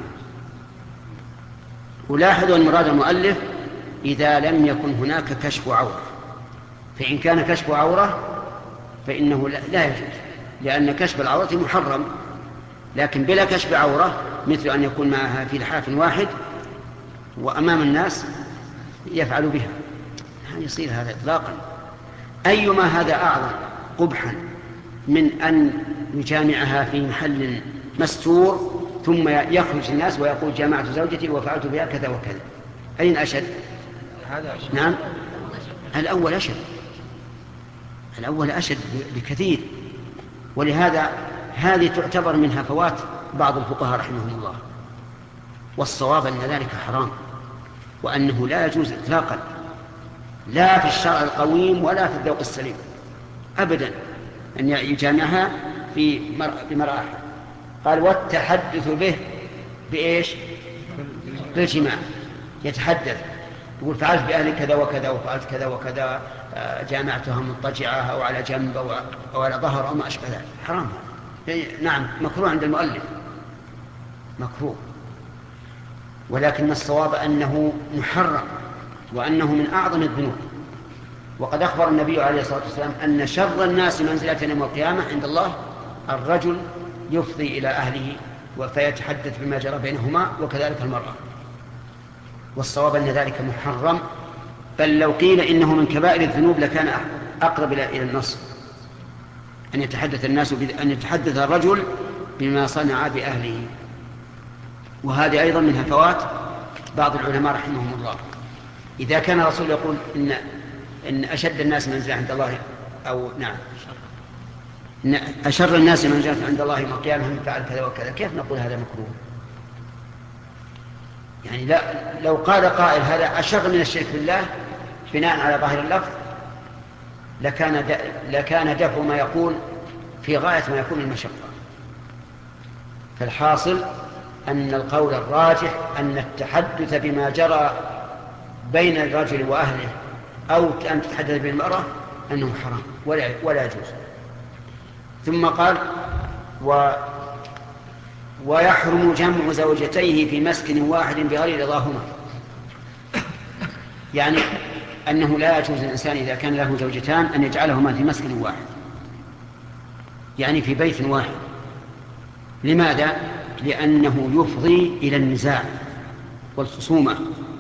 ولاحظوا أن مراد المؤلف إذا لم يكن هناك كشف عورة، فإن كان كشف عورة فإنه لا يجوز، لأن كشف العورة محرم، لكن بلا كشف عورة مثل أن يكون معها في لحاف واحد وأمام الناس يفعل بها، يصير هذا إطلاقا. أيما هذا أعظم قبحا من أن يجامعها في محل مستور ثم يخرج الناس ويقول جامعت زوجتي وفعلت بها كذا وكذا؟ أين أشد؟ هذا أشد. نعم، الأول أشد، الأول أشد بكثير. ولهذا هذه تعتبر من هفوات بعض الفقهاء رحمهم الله، والصواب أن ذلك حرام، وأنه لا يجوز إطلاقا، لا في الشرع القويم ولا في الذوق السليم أبدا أن يجامعها في مرأة. قال: والتحدث به بإيش؟ بالجماع. يتحدث يقول فعلت بأهلي كذا وكذا وفعلت كذا وكذا، جامعتها مضطجعة أو على جنب أو على ظهر أو ما أشبه ذلك، حرام. نعم، مكروه عند المؤلف، مكروه، ولكن الصواب أنه محرم وأنه من أعظم الذنوب. وقد أخبر النبي عليه الصلاة والسلام أن شر الناس منزلة يوم القيامة عند الله الرجل يفضي إلى أهله فيتحدث بما جرى بينهما، وكذلك المرأة. والصواب أن ذلك محرم، بل لو قيل إنه من كبائر الذنوب لكان أقرب إلى النص أن يتحدث الناس أن يتحدث الرجل بما صنع بأهله. وهذه أيضا من هفوات بعض العلماء رحمهم الله. إذا كان الرسول يقول إن إن أشد الناس منزلة عند الله، أو نعم إن أشر الناس منزلة عند الله يوم القيامة من فعل كذا وكذا، كيف نقول هذا مكروه؟ يعني لا، لو قال قائل هذا أشر من الشرك بالله بناء على ظاهر اللفظ لكان لكان دفع ما يقول في غاية ما يكون المشقة. فالحاصل أن القول الراجح أن التحدث بما جرى بين الرجل وأهله أو أن تتحدث بالمرأة أنه حرام ولا, ولا يجوز. ثم قال: و ويحرم جمع زوجتيه في مسكن واحد بغير رضاهما. يعني أنه لا يجوز الإنسان إذا كان له زوجتان أن يجعلهما في مسكن واحد، يعني في بيت واحد. لماذا؟ لأنه يفضي إلى النزاع والخصومة،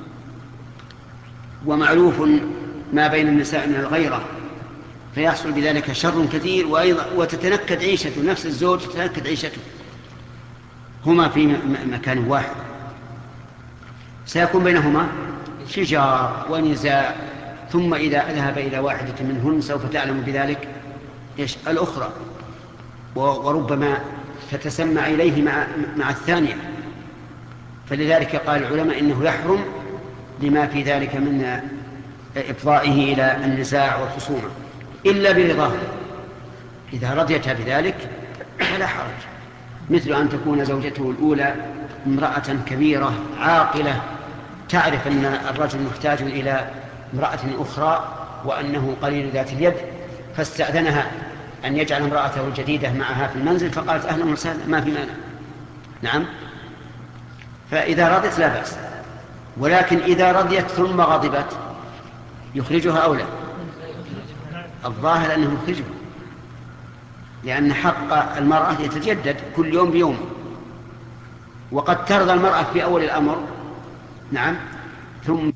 ومعروف ما بين النساء من الغيرة، فيحصل بذلك شر كثير، وأيضا وتتنكد عيشته، نفس الزوج تتنكد عيشته. هما في مكان واحد سيكون بينهما شجار ونزاع، ثم إذا ذهب إلى واحدة منهن سوف تعلم بذلك إيش الأخرى، وربما تتسمع إليه مع, مع الثانية. فلذلك قال العلماء إنه يحرم لما في ذلك من إفضائه إلى النزاع والخصومة إلا برضاه. إذا رضيت بذلك فلا حرج، مثل أن تكون زوجته الأولى امرأة كبيرة عاقلة تعرف أن الرجل محتاج إلى امرأة أخرى وأنه قليل ذات اليد، فاستأذنها أن يجعل امرأته الجديدة معها في المنزل، فقالت أهلا وسهلا ما في مانع. نعم، فإذا رضيت لا بأس. ولكن إذا رضيت ثم غضبت يخرجها أولى. الظاهر أنه يخرجها، لأن حق المرأة يتجدد كل يوم بيوم، وقد ترضى المرأة في أول الأمر. نعم، ثم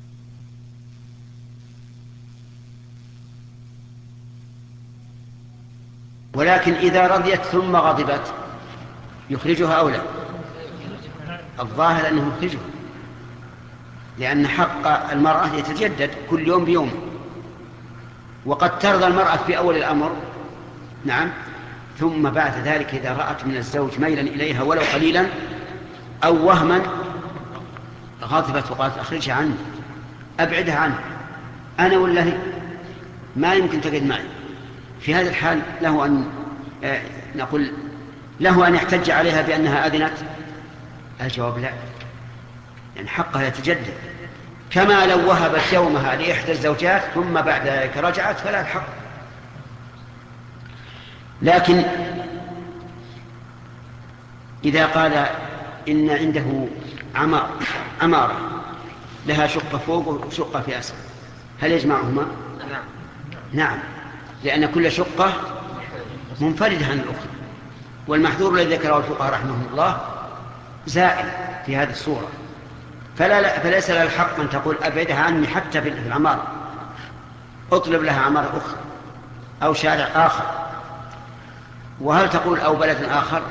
ولكن إذا رضيت ثم غضبت يخرجها أولى. الظاهر أنه يخرجها، لأن حق المرأة يتجدد كل يوم بيوم، وقد ترضى المرأة في أول الأمر. نعم، ثم بعد ذلك إذا رأت من الزوج ميلا إليها ولو قليلا أو وهما غضبت وقالت أخرجها عني، أبعدها عنه، أنا والله ما يمكن تقعد معي. في هذا الحال له أن آه نقول له أن يحتج عليها بأنها أذنت؟ الجواب لا، يعني حقها يتجدد، كما لو وهبت يومها لإحدى الزوجات ثم بعد ذلك رجعت فلا الحق. لكن إذا قال إن عنده عمار عمارة لها شقة فوق وشقة في أسفل، هل يجمعهما؟ نعم نعم، لأن كل شقة منفردة عن الأخرى، والمحذور الذي ذكره الفقهاء رحمهم الله زائل في هذه الصورة، فلا فليس لها الحق أن تقول أبعدها عني حتى في العمارة، اطلب لها عمارة أخرى أو شارع آخر. وهل تقول أو بلد آخر؟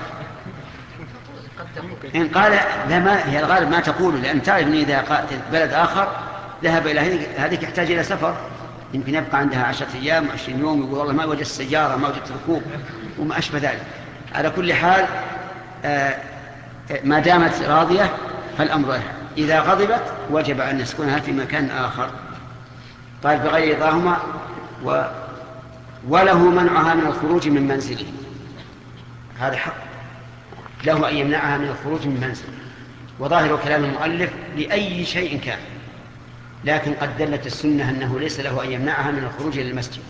إن قال لا، ما هي الغالب ما تقول، لأن تعرف أن إذا قالت بلد آخر ذهب إلى هذه يحتاج إلى سفر، يمكن يبقى عندها عشرة أيام عشرين يوم، يقول والله ما وجدت السيارة ما وجدت ركوب وما أشبه ذلك. على كل حال آه ما دامت راضية فالأمر لها، إذا غضبت وجب أن يسكنها في مكان آخر. قال بغير رضاهما و... وله منعها من الخروج من منزله، هذا حق له أن يمنعها من الخروج من منزله. وظاهر كلام المؤلف لأي شيء كان، لكن قد دلت السنة أنه ليس له أن يمنعها من الخروج إلى المسجد،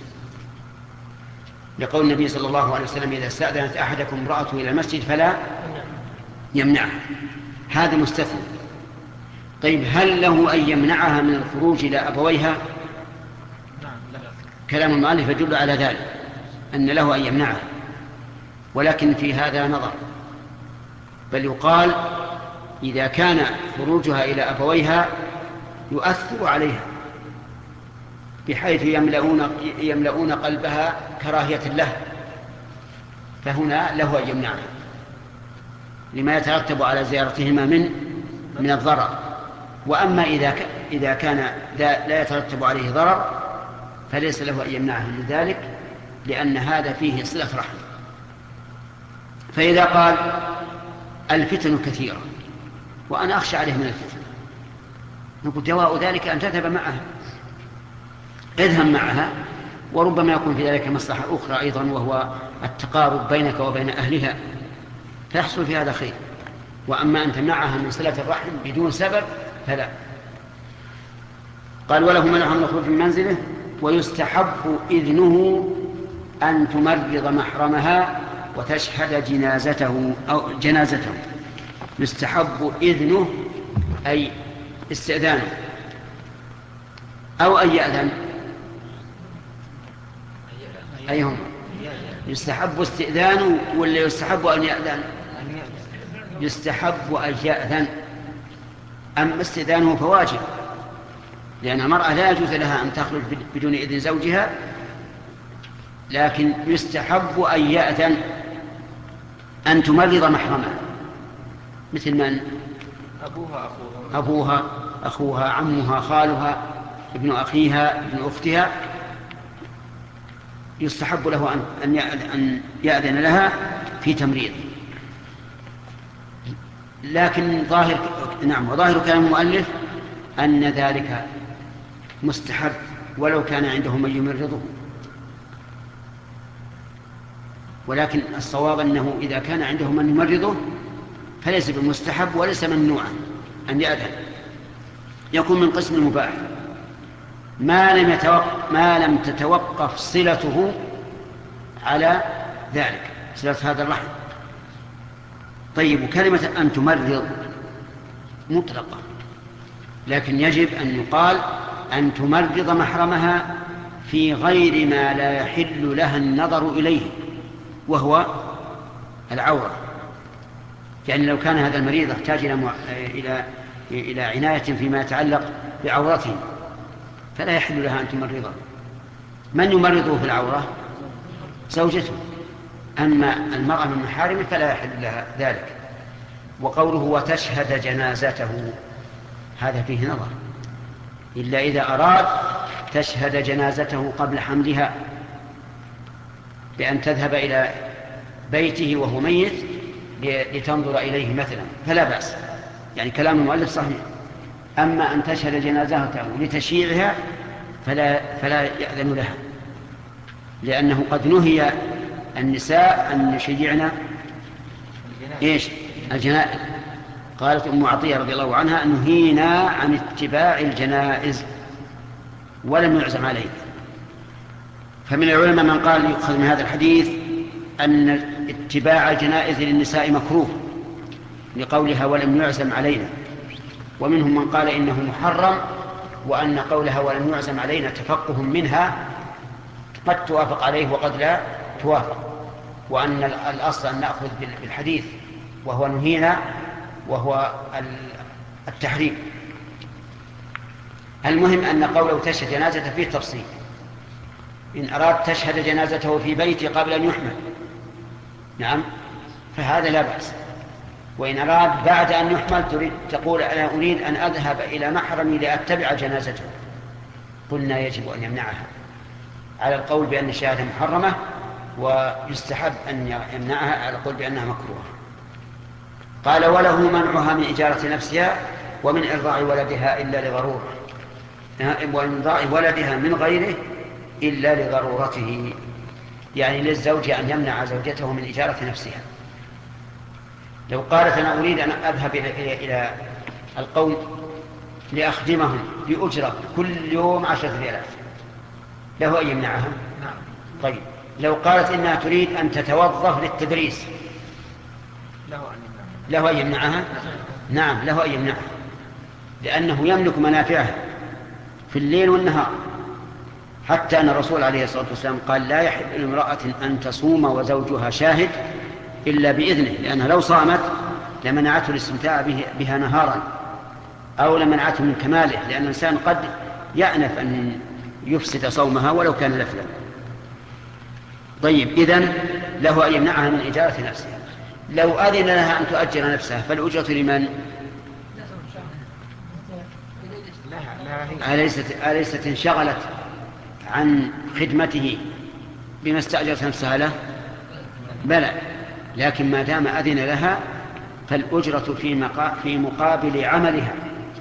لقول النبي صلى الله عليه وسلم إذا استأذنت أحدكم امرأته إلى المسجد فلا يمنعها، هذا مستثنى. طيب هل له أن يمنعها من الخروج إلى أبويها؟ كلام المؤلف يدل على ذلك أن له أن يمنعها، ولكن في هذا نظر، بل يقال إذا كان خروجها إلى أبويها يؤثر عليها بحيث يملؤون, يملؤون قلبها كراهية له، فهنا له أن يمنعها لما يترتب على زيارتهما من من الضرر. وأما إذا إذا كان لا يترتب عليه ضرر فليس له أن يمنعها من ذلك، لأن هذا فيه صلة رحم. فإذا قال الفتن كثيرة وأنا أخشى عليه من الفتن، نقول جواء ذلك أن تذهب معها، اذهب معها، وربما يكون في ذلك مصلحة أخرى أيضا وهو التقارب بينك وبين أهلها، فيحصل في هذا خير. وأما أن تمنعها من صلة الرحم بدون سبب فلا. قال وله منعها من الخروج من منزله، ويستحب إذنه أن تمرض محرمها وتشهد جنازته أو جنازته. يستحب إذنه أي استئذانه، أو أن يأذن، أيهم يستحب استئذانه ولا يستحب أن يأذن؟ يستحب أن يأذن، أما استئذانه فواجب، لأن المرأة لا يجوز لها أن تخرج بدون إذن زوجها، لكن يستحب أن يأذن أن تمرض محرمها. مثل من؟ أبوها أخوها أبوها، أخوها، عمها، خالها، ابن أخيها، ابن أختها، يستحب له أن أن يأذن لها في تمريض. لكن ظاهر نعم وظاهر كلام المؤلف أن ذلك مستحب ولو كان عنده من يمرضه، ولكن الصواب أنه إذا كان عنده من يمرضه فليس بالمستحب وليس ممنوعا أن يأذن، يكون من قسم المباح ما لم يتوقف ما لم تتوقف صلته على ذلك، صلة هذا الرحم. طيب، وكلمة أن تمرض مطلقة، لكن يجب أن يقال أن تمرض محرمها في غير ما لا يحل لها النظر إليه وهو العورة. يعني لو كان هذا المريض يحتاج إلى إلى إلى عناية فيما يتعلق بعورته فلا يحل لها أن تمرضه. من يمرضه في العورة؟ زوجته. أما المرأة من محارمه فلا يحل لها ذلك. وقوله وتشهد جنازته هذا فيه نظر، إلا إذا أراد تشهد جنازته قبل حملها بأن تذهب إلى بيته وهو ميت لتنظر إليه مثلا فلا بأس، يعني كلام المؤلف صحيح. أما أن تشهد جنازته لتشييعها فلا, فلا يأذن لها، لأنه قد نهي النساء أن يشيعن إيش؟ الجنائز. قالت أم عطية رضي الله عنها نهينا عن اتباع الجنائز ولم يعزم عليه. فمن العلماء من قال يؤخذ من هذا الحديث أن اتباع الجنائز للنساء مكروه لقولها ولم يعزم علينا، ومنهم من قال إنه محرم، وأن قولها ولم يعزم علينا تفقه منها قد توافق عليه وقد لا توافق، وأن الأصل أن نأخذ بالحديث وهو نهينا وهو التحريم. المهم أن قوله تشهد جنازته فيه تفصيل، إن أراد تشهد جنازته في بيته قبل أن يحمل نعم فهذا لا بأس، وإن أراد بعد أن يحمل تريد تقول أنا أريد أن أذهب إلى محرمي لأتبع جنازته، قلنا يجب أن يمنعها على القول بأن الشهادة محرمة، ويستحب أن يمنعها على القول بأنها مكروهة. قال وله منعها من إجارة نفسها ومن إرضاع ولدها إلا لضرورة، ومن إرضاع ولدها من غيره إلا لضرورته، يعني للزوج أن يمنع زوجته من إجارة نفسها. لو قالت أنا أريد أن أذهب إلى, إلى القوم لأخدمهم بأجرة كل يوم عشرة آلاف، له أن يمنعها؟ طيب، لو قالت إنها تريد أن تتوظف للتدريس له أن يمنعها؟ نعم له أن يمنعها، لأنه يملك منافعها في الليل والنهار، حتى أن الرسول عليه الصلاة والسلام قال لا يحل لامرأة أن تصوم وزوجها شاهد إلا بإذنه، لأنها لو صامت لمنعته الاستمتاع بها نهارا أو لمنعته من كماله، لأن الإنسان قد يأنف أن يفسد صومها ولو كان لفلا. طيب، إذن له أن يمنعها من إجارة نفسها. لو أذن لها أن تؤجر نفسها فالأجرة لمن؟ أليست, أليست انشغلت عن خدمته بما استأجرت نفسها له؟ بلى، لكن ما دام أذن لها فالأجرة في, في مقابل عملها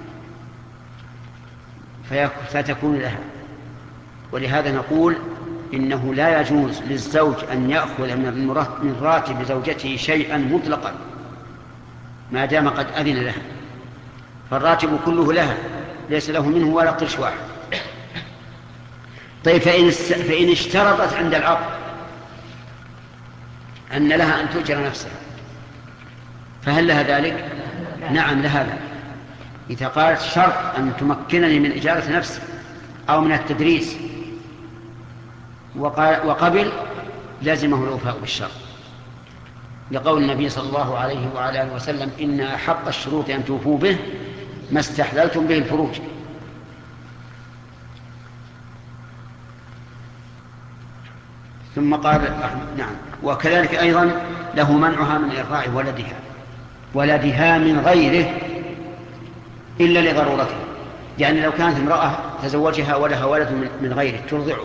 فتكون لها. ولهذا نقول إنه لا يجوز للزوج أن يأخذ من راتب زوجته شيئا مطلقا ما دام قد أذن لها، فالراتب كله لها ليس له منه ولا قرش واحد. طيب، فإن, فإن اشترطت عند العقد أن لها أن تؤجر نفسها فهل لها ذلك؟ نعم لها ذلك. إذا قالت شرط أن تمكنني من إجارة نفسي أو من التدريس وقبل لازمه الوفاء بالشرط، لقول النبي صلى الله عليه وعلى آله وسلم إن أحق الشروط أن توفوا به ما استحللتم به الفروج. ثم قال نعم وكذلك أيضا له منعها من إرضاع ولدها، ولدها من غيره إلا لضرورته. يعني لو كانت امرأة تزوجها ولها ولد من غيره ترضعه،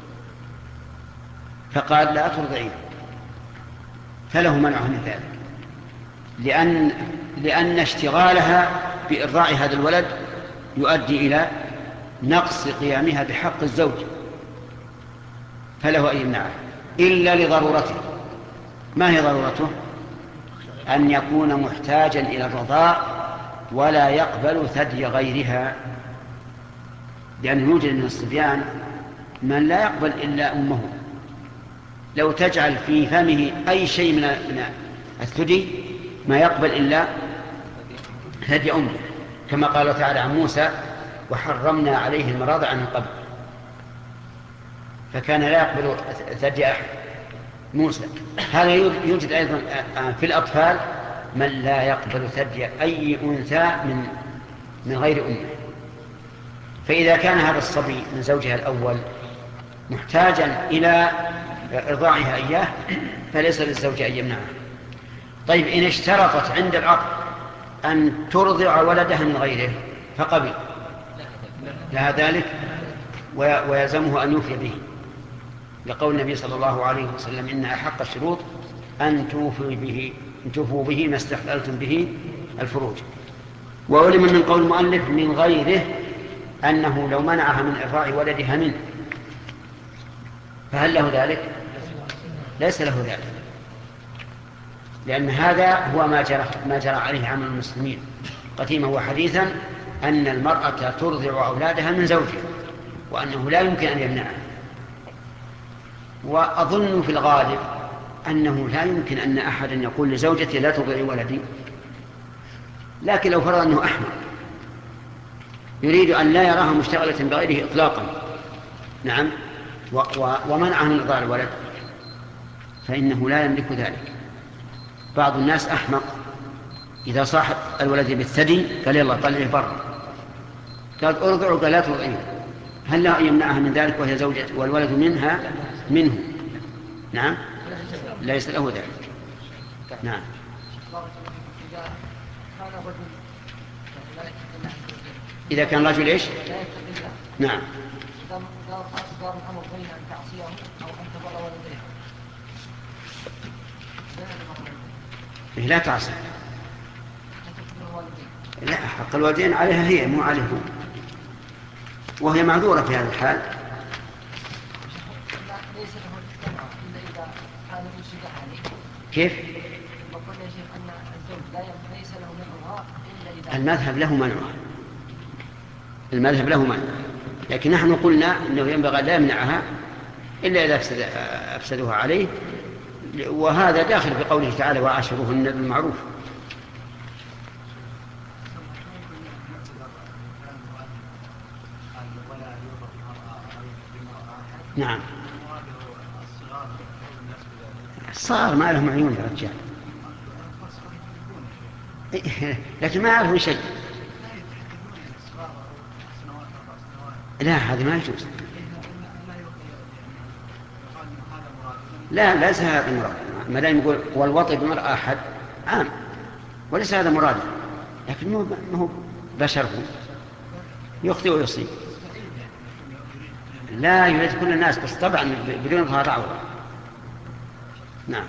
فقال لا ترضعيه، فله منعها من ذلك، لأن, لأن اشتغالها بإرضاع هذا الولد يؤدي إلى نقص قيامها بحق الزوج، فله أن يمنعه إلا لضرورته. ما هي ضرورته؟ أن يكون محتاجا إلى الرضاع ولا يقبل ثدي غيرها، لأنه يوجد من الصبيان من لا يقبل إلا أمه، لو تجعل في فمه أي شيء من الثدي ما يقبل إلا ثدي أمه، كما قال تعالى عن موسى وحرمنا عليه المراضع من قبل، فكان لا يقبل ثدي أحد موسى. هذا يوجد أيضا في الأطفال من لا يقبل ثدي أي أنثى من من غير أمه. فإذا كان هذا الصبي من زوجها الأول محتاجا إلى إرضاعها إياه فليس للزوج أن يمنعه. طيب إن اشترطت عند العقد أن ترضع ولدها من غيره فقبل لها ذلك ويلزمه أن يوفي به، لقول النبي صلى الله عليه وسلم إن أحق الشروط أن توفوا به, أن توفوا به ما استحللتم به الفروج. وعلم من قول المؤلف من غيره أنه لو منعها من إرضاع ولدها منه فهل له ذلك؟ ليس له ذلك، لأن هذا هو ما جرى, ما جرى عليه عمل المسلمين قديما وحديثا، أن المرأة ترضع أولادها من زوجها وأنه لا يمكن أن يمنعها. وأظن في الغالب أنه لا يمكن أن أحدا يقول لزوجتي لا ترضعي ولدي، لكن لو فرض أنه أحمق يريد أن لا يراها مشتغلة بغيره إطلاقا، نعم، ومنعها من إرضاع الولد، فإنه لا يملك ذلك. بعض الناس أحمق إذا صاح الولد بالثدي قال يلا طلعه برا، قال أرضعه قال لا ترضعيه، هل لا يمنعها من ذلك وهي زوجة والولد منها منه؟ نعم، ليس له ذلك. نعم. إذا كان رجل إيش؟ نعم. لا تعصي، لا، حق الوالدين عليها هي مو عليه هو، وهي معذورة في هذا الحال. كيف؟ المذهب له منعها، المذهب له منعها، لكن نحن قلنا أنه ينبغي لا يمنعها إلا إذا أفسدوها عليه، وهذا داخل في قوله تعالى وعاشروهن بالمعروف. نعم، الصغار ما لهم عيون يا رجال، لكن ما يعرفون شيء. لا، هذا ما يجوز، لا ليس هذا مراد. ما دام يقول والوطي بمرأة أحد عام وليس هذا مراده، لكن ما هو بشر يخطئ ويصيب. لا يريد كل الناس، بس طبعا بدون ظهر عورة. نعم.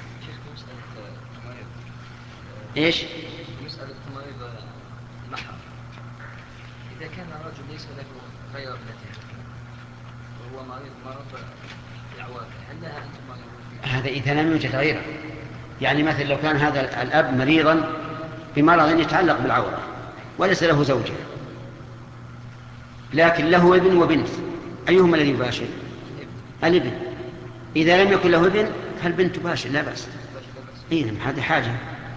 ايش؟ مسألة تمريض المحرم، إذا كان الرجل ليس له غير ابنته وهو مريض مرض الأعواب، هل لها أن تمرض؟ هذا إذا لم يوجد غيره، يعني مثلا لو كان هذا الأب مريضا بمرض يتعلق بالعورة وليس له زوجة، لكن له ابن وبنت، أيهما الذي يباشر؟ الابن. إذا لم يكن له ابن فالبنت تباشر، لا بأس. إيه، هذه حاجة.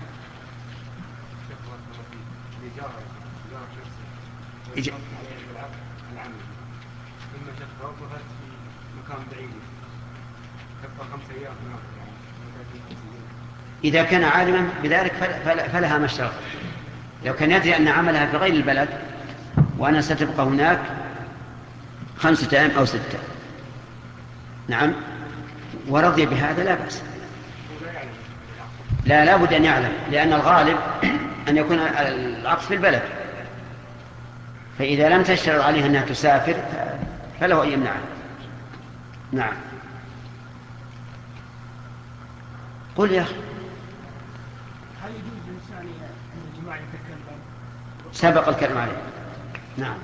إذا كان عالما بذلك فلها ما اشترط. لو كان يدري أن عملها في غير البلد وأنا ستبقى هناك خمسة أيام أو ستة، نعم، ورضي بهذا لا بأس. لا لا بد أن يعلم، لأن الغالب أن يكون العقد في البلد، فإذا لم تشترط عليها أنها تسافر فله أن يمنعها. نعم. قل يا أخي. هل يجوز للإنسان أن الجماعة يتكلم؟ سبق الكلام عليه. نعم.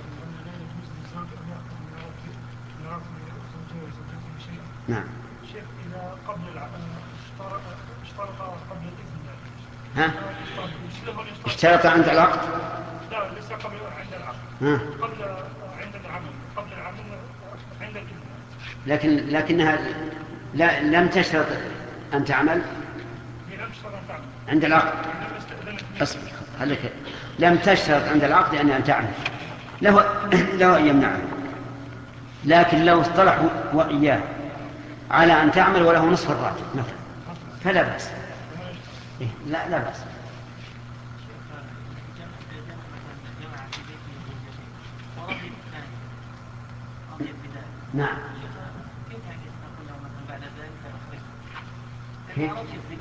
نعم. شيخ إذا قبل اشترط اشترط قبل الإذن. ها؟ اشترط عند العقد؟ لا ليس قبل عند العقد. ها؟ قبل عند العمل قبل العمل عند الإذن. لكن لكنها لا لم تشترط أن تعمل. لم تشترط أن تعمل. عند العقد. أصبر خليك. لم تشترط عند العقد أن أن تعمل. له له أن يمنعها. لكن لو اصطلحوا وإياه على أن تعمل وله نصف الراتب مثلا فلا بأس. إيه؟ لا لا بأس. نعم. كيف؟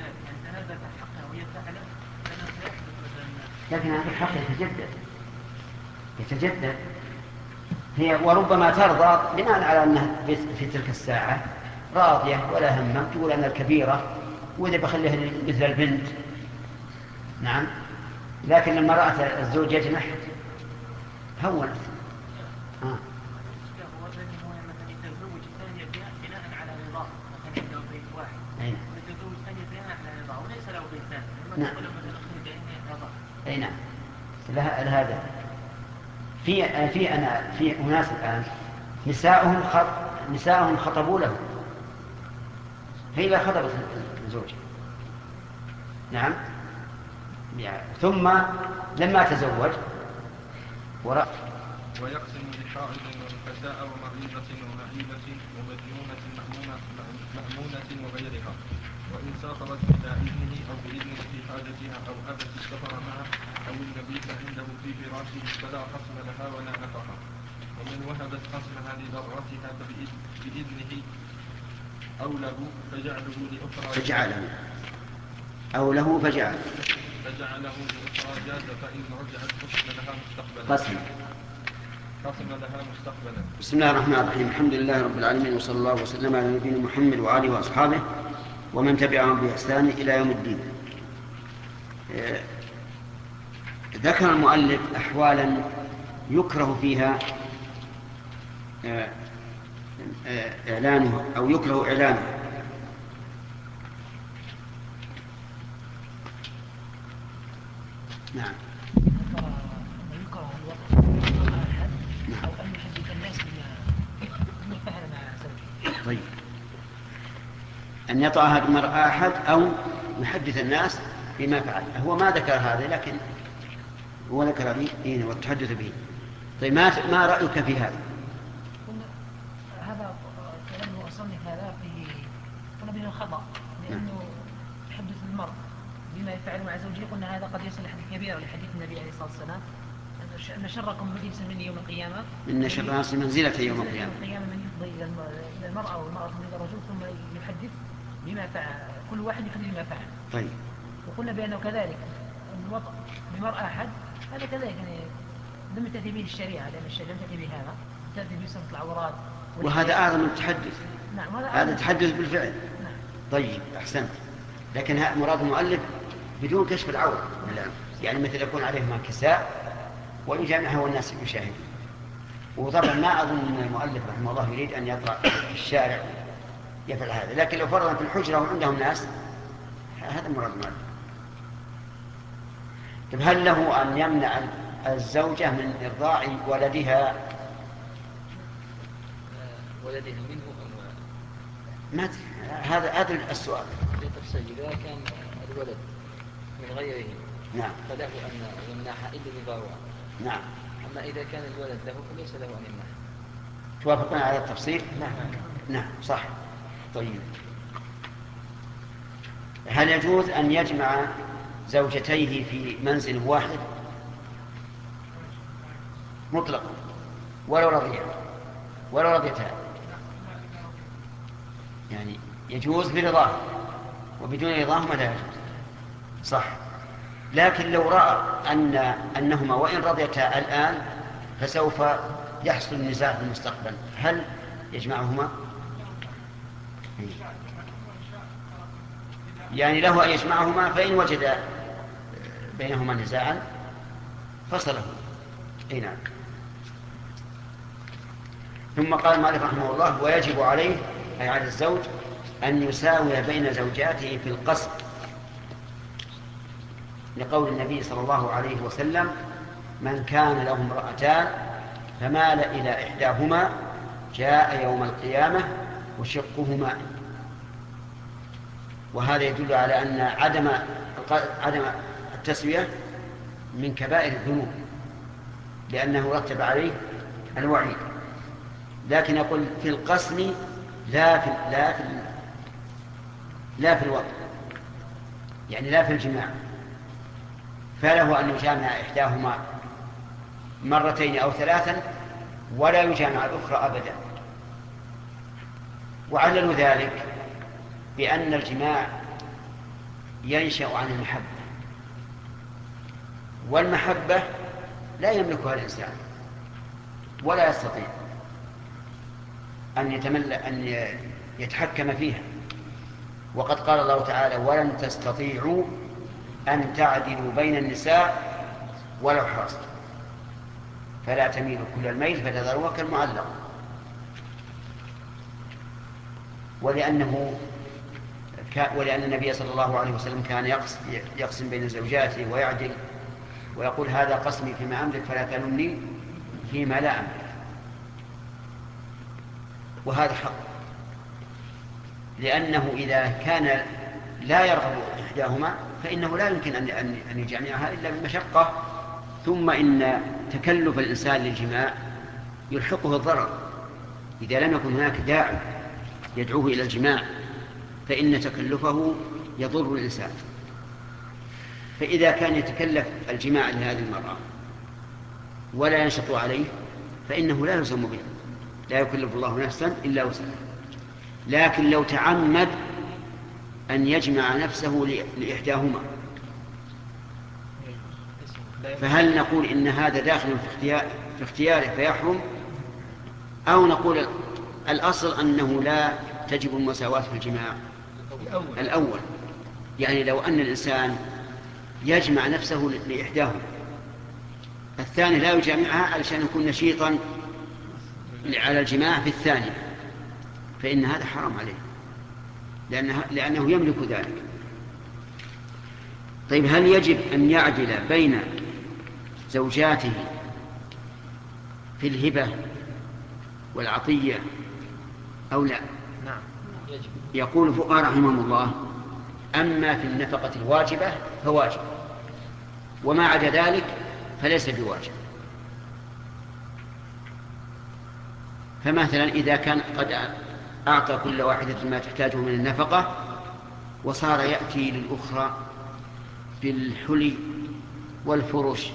لكن هذا الحق يتجدد يتجدد هي، وربما ترضى بناء على أنها في تلك الساعة راضية ولا همة، تقول أنا الكبيرة وإذا بخليها مثل البنت. نعم. لكن لما رأت الزوج يجنح هونت. آه. نعم. أي نعم. هذا في في أنا في أناس الآن نساؤهم خط نساؤهم خطبوا له، هي لا خطبت الزوج. نعم. ثم لما تزوج ورأى ويقسم لحائض ونفساء ومريضة ومعيبة ومجنونة مأمونة وغيرها، وإن سافرت إلى إذنه أو بإذنه في حاجتها أو أبت السفر معه أو المبيت عنده في فراشه فلا قسم لها ولا نفقة. ومن وهبت قسمها لضرتها بإذنه أو له فجعله لأخرى فجعله أو له فجعله فجعله لأخرى جاز، فإن رجعت قسم لها مستقبلا. قسم قسم لها مستقبلا. بسم الله الرحمن الرحيم. الحمد لله رب العالمين، وصلى الله وسلم على نبينا محمد وآله وأصحابه ومن تبعهم بإحسان إلى يوم الدين. ذكر المؤلف أحوالا يكره فيها إعلانه أو يكره إعلانه. نعم. طيب، أن يطأها المرأة أحد أو يحدث الناس بما فعل. هو ما ذكر هذا، لكن هو ذكر به والتحدث به. طيب، ما ما رأيك في هذا؟ هذا كلام المصنف هذا فيه قلنا به خطأ، لأنه تحدث المرء بما يفعل مع زوجه. قلنا هذا قد يصل لحد كبير لحديث النبي عليه الصلاة والسلام أن شركم مجلسا مني يوم القيامة، إن شر الناس منزلة يوم القيامة. من يفضي إلى المرأة والمرأة من الرجل ثم يحدث بما فعل، كل واحد يحدث بما فعل. طيب. وقلنا بأنه كذلك الوطء بمرأة أحد هذا كذلك يعني لم تأتي به الشريعة، لأن الشريعة لم تأتي به هذا، تأتي به سمة العورات. وهذا أعظم التحدث. نعم. هذا تحدث بالفعل. نعم. طيب، أحسنت. لكن مراد المؤلف بدون كشف العورة، يعني مثل يكون عليهما كساء ويجامعها والناس يشاهدون. وطبعا ما أظن أن المؤلف رحمه الله يريد أن يطلع في الشارع يفعل هذا، لكن لو فرضا في الحجرة وعندهم ناس هذا مراد المؤلف. طيب، هل له أن يمنع الزوجة من إرضاع ولدها ولدها منه ما هذا هذا السؤال. إذا كان الولد من غيره نعم فله أن يمنعها إلا بضرورة. نعم. أما إذا كان الولد له فليس له أن يمنعها. توافقون على التفصيل؟ نعم. نعم صح. طيب، هل يجوز أن يجمع زوجتيه في منزل واحد مطلقا ولو رضيا ولو رضيتها؟ يعني يجوز برضاه وبدون رضاه ما لا يجوز. صح. لكن لو رأى أن أنهما وإن رضيتا الآن فسوف يحصل النزاع في المستقبل، هل يجمعهما؟ يعني له أن يجمعهما، فإن وجد بينهما نزاعا فصله. أي نعم. ثم قال المؤلف رحمه الله: ويجب عليه أي على الزوج أن يساوي بين زوجاته في القسم، لقول النبي صلى الله عليه وسلم: من كان له امرأتان فمال إلى إحداهما جاء يوم القيامة وشقهما. وهذا يدل على أن عدم عدم التسوية من كبائر الذنوب، لأنه رتب عليه الوعيد. لكن يقول في القسم لا في لا في لا في الوطن، يعني لا في الجماع، فله أن يجامع إحداهما مرتين أو ثلاثا ولا يجامع الأخرى أبدا. وعلل ذلك بأن الجماع ينشأ عن المحبة، والمحبة لا يملكها الإنسان ولا يستطيع أن يتمل أن يتحكم فيها. وقد قال الله تعالى: ولن تستطيعوا أن تعدلوا بين النساء ولو حرصتم فلا تميلوا كل الميل فتذروها كالمعلق. ولأنه ولأن النبي صلى الله عليه وسلم كان يقسم بين زوجاته ويعدل ويقول: هذا قسمي فيما أملك فلا تلمني فيما لا أملك. وهذا حق، لأنه إذا كان لا يرغب إحداهما فإنه لا يمكن أن يجامعها إلا بمشقة. ثم إن تكلف الإنسان للجماع يلحقه الضرر إذا لم يكن هناك داعي يدعوه إلى الجماع، فإن تكلفه يضر الإنسان. فإذا كان يتكلف الجماع لهذه المرأة ولا ينشط عليه فإنه لا يلزم به، لا يكلف الله نفسا إلا وسعها. لكن لو تعمد أن يجمع نفسه لإحداهما فهل نقول إن هذا داخل في اختياره فيحرم، أو نقول الأصل أنه لا تجب المساواة في الجماع الأول؟ يعني لو أن الإنسان يجمع نفسه لإحداهما، الثاني لا يجامعها علشان يكون نشيطا على الجماع في الثاني، فإن هذا حرام عليه لأنه, لأنه يملك ذلك. طيب، هل يجب أن يعدل بين زوجاته في الهبة والعطية أو لا؟ نعم يجب. يقول الفقهاء رحمهم الله: أما في النفقة الواجبة فواجب، وما عدا ذلك فليس بواجب. فمثلا إذا كان قد أعطى كل واحدة ما تحتاجه من النفقة وصار يأتي للأخرى بالحلي والفرش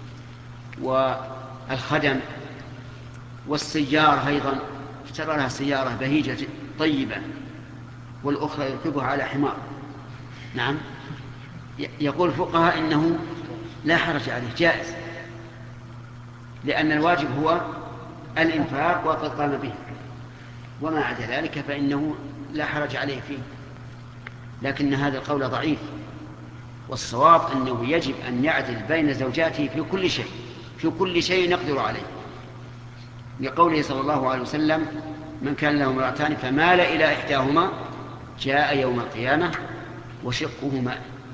والخدم والسيارة، أيضا اشترى لها سيارة بهيجة طيبة والأخرى يركبها على حمار، نعم، يقول الفقهاء إنه لا حرج عليه، جائز، لأن الواجب هو الإنفاق وقد قام به، وما عدا ذلك فإنه لا حرج عليه فيه. لكن هذا القول ضعيف، والصواب أنه يجب أن يعدل بين زوجاته في كل شيء، في كل شيء يقدر عليه، لقوله صلى الله عليه وسلم: من كان له امرأتان فمال إلى إحداهما جاء يوم القيامة وشقهما.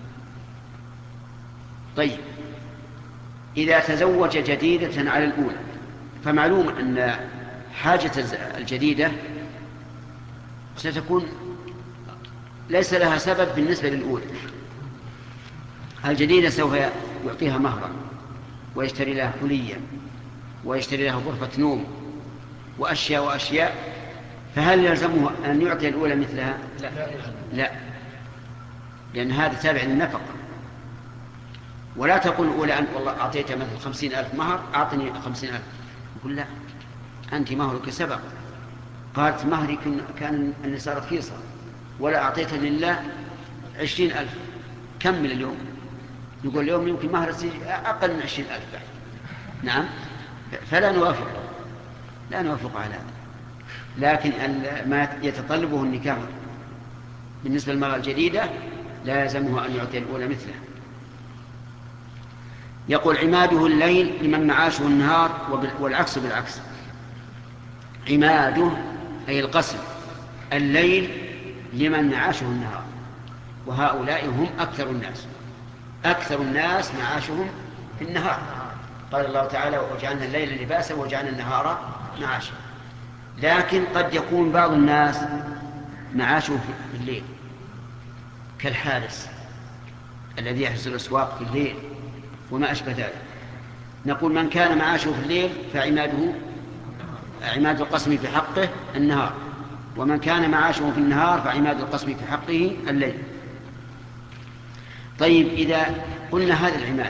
طيب، إذا تزوج جديدة على الأولى فمعلوم أن حاجة الجديدة ستكون ليس لها سبب بالنسبة للأولى. الجديدة سوف يعطيها مهرا ويشتري لها حليا ويشتري لها غرفة نوم وأشياء وأشياء، فهل يلزمه أن يعطي الأولى مثلها؟ لا, لا. لأن هذا تابع للنفقة. ولا تقول الأولى أنت والله أعطيت مثل خمسين ألف مهر أعطني خمسين ألف، يقول لا، أنت مهرك سبق، قالت مهري كان أني صارت خيصة ولا أعطيت لله عشرين ألف، كمل اليوم. يقول اليوم يمكن مهر الزيج أقل من عشرين ألف بعد. نعم، فلا نوافق لا نوافق على هذا. لكن ما يتطلبه النكاح بالنسبة للمرأة الجديدة لا يلزمه أن يعطي الأولى مثله. يقول عماده الليل لمن معاشه النهار، والعكس بالعكس. عماده أي القسم الليل لمن معاشه النهار، وهؤلاء هم أكثر الناس. أكثر الناس معاشهم في النهار. قال الله تعالى وجعلنا الليل لباسا وجعلنا النهار معاشا. لكن قد يكون بعض الناس معاشه في الليل كالحارس الذي يحرس الأسواق في الليل وما أشبه ذلك. نقول من كان معاشه في الليل فعماده عماد القسم في حقه النهار، ومن كان معاشه في النهار فعماد القسم في حقه الليل. طيب إذا قلنا هذا العماد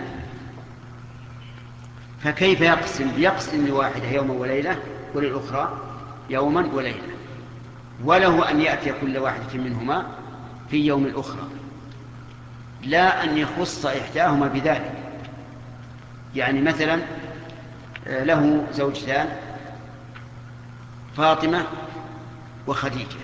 فكيف يقسم؟ يقسم لواحدة يوما وليلة وللأخرى يوما وليلة، وله أن يأتي كل واحدة منهما في يوم الأخرى، لا أن يخص إحداهما بذلك. يعني مثلا له زوجتان فاطمة وخديجة،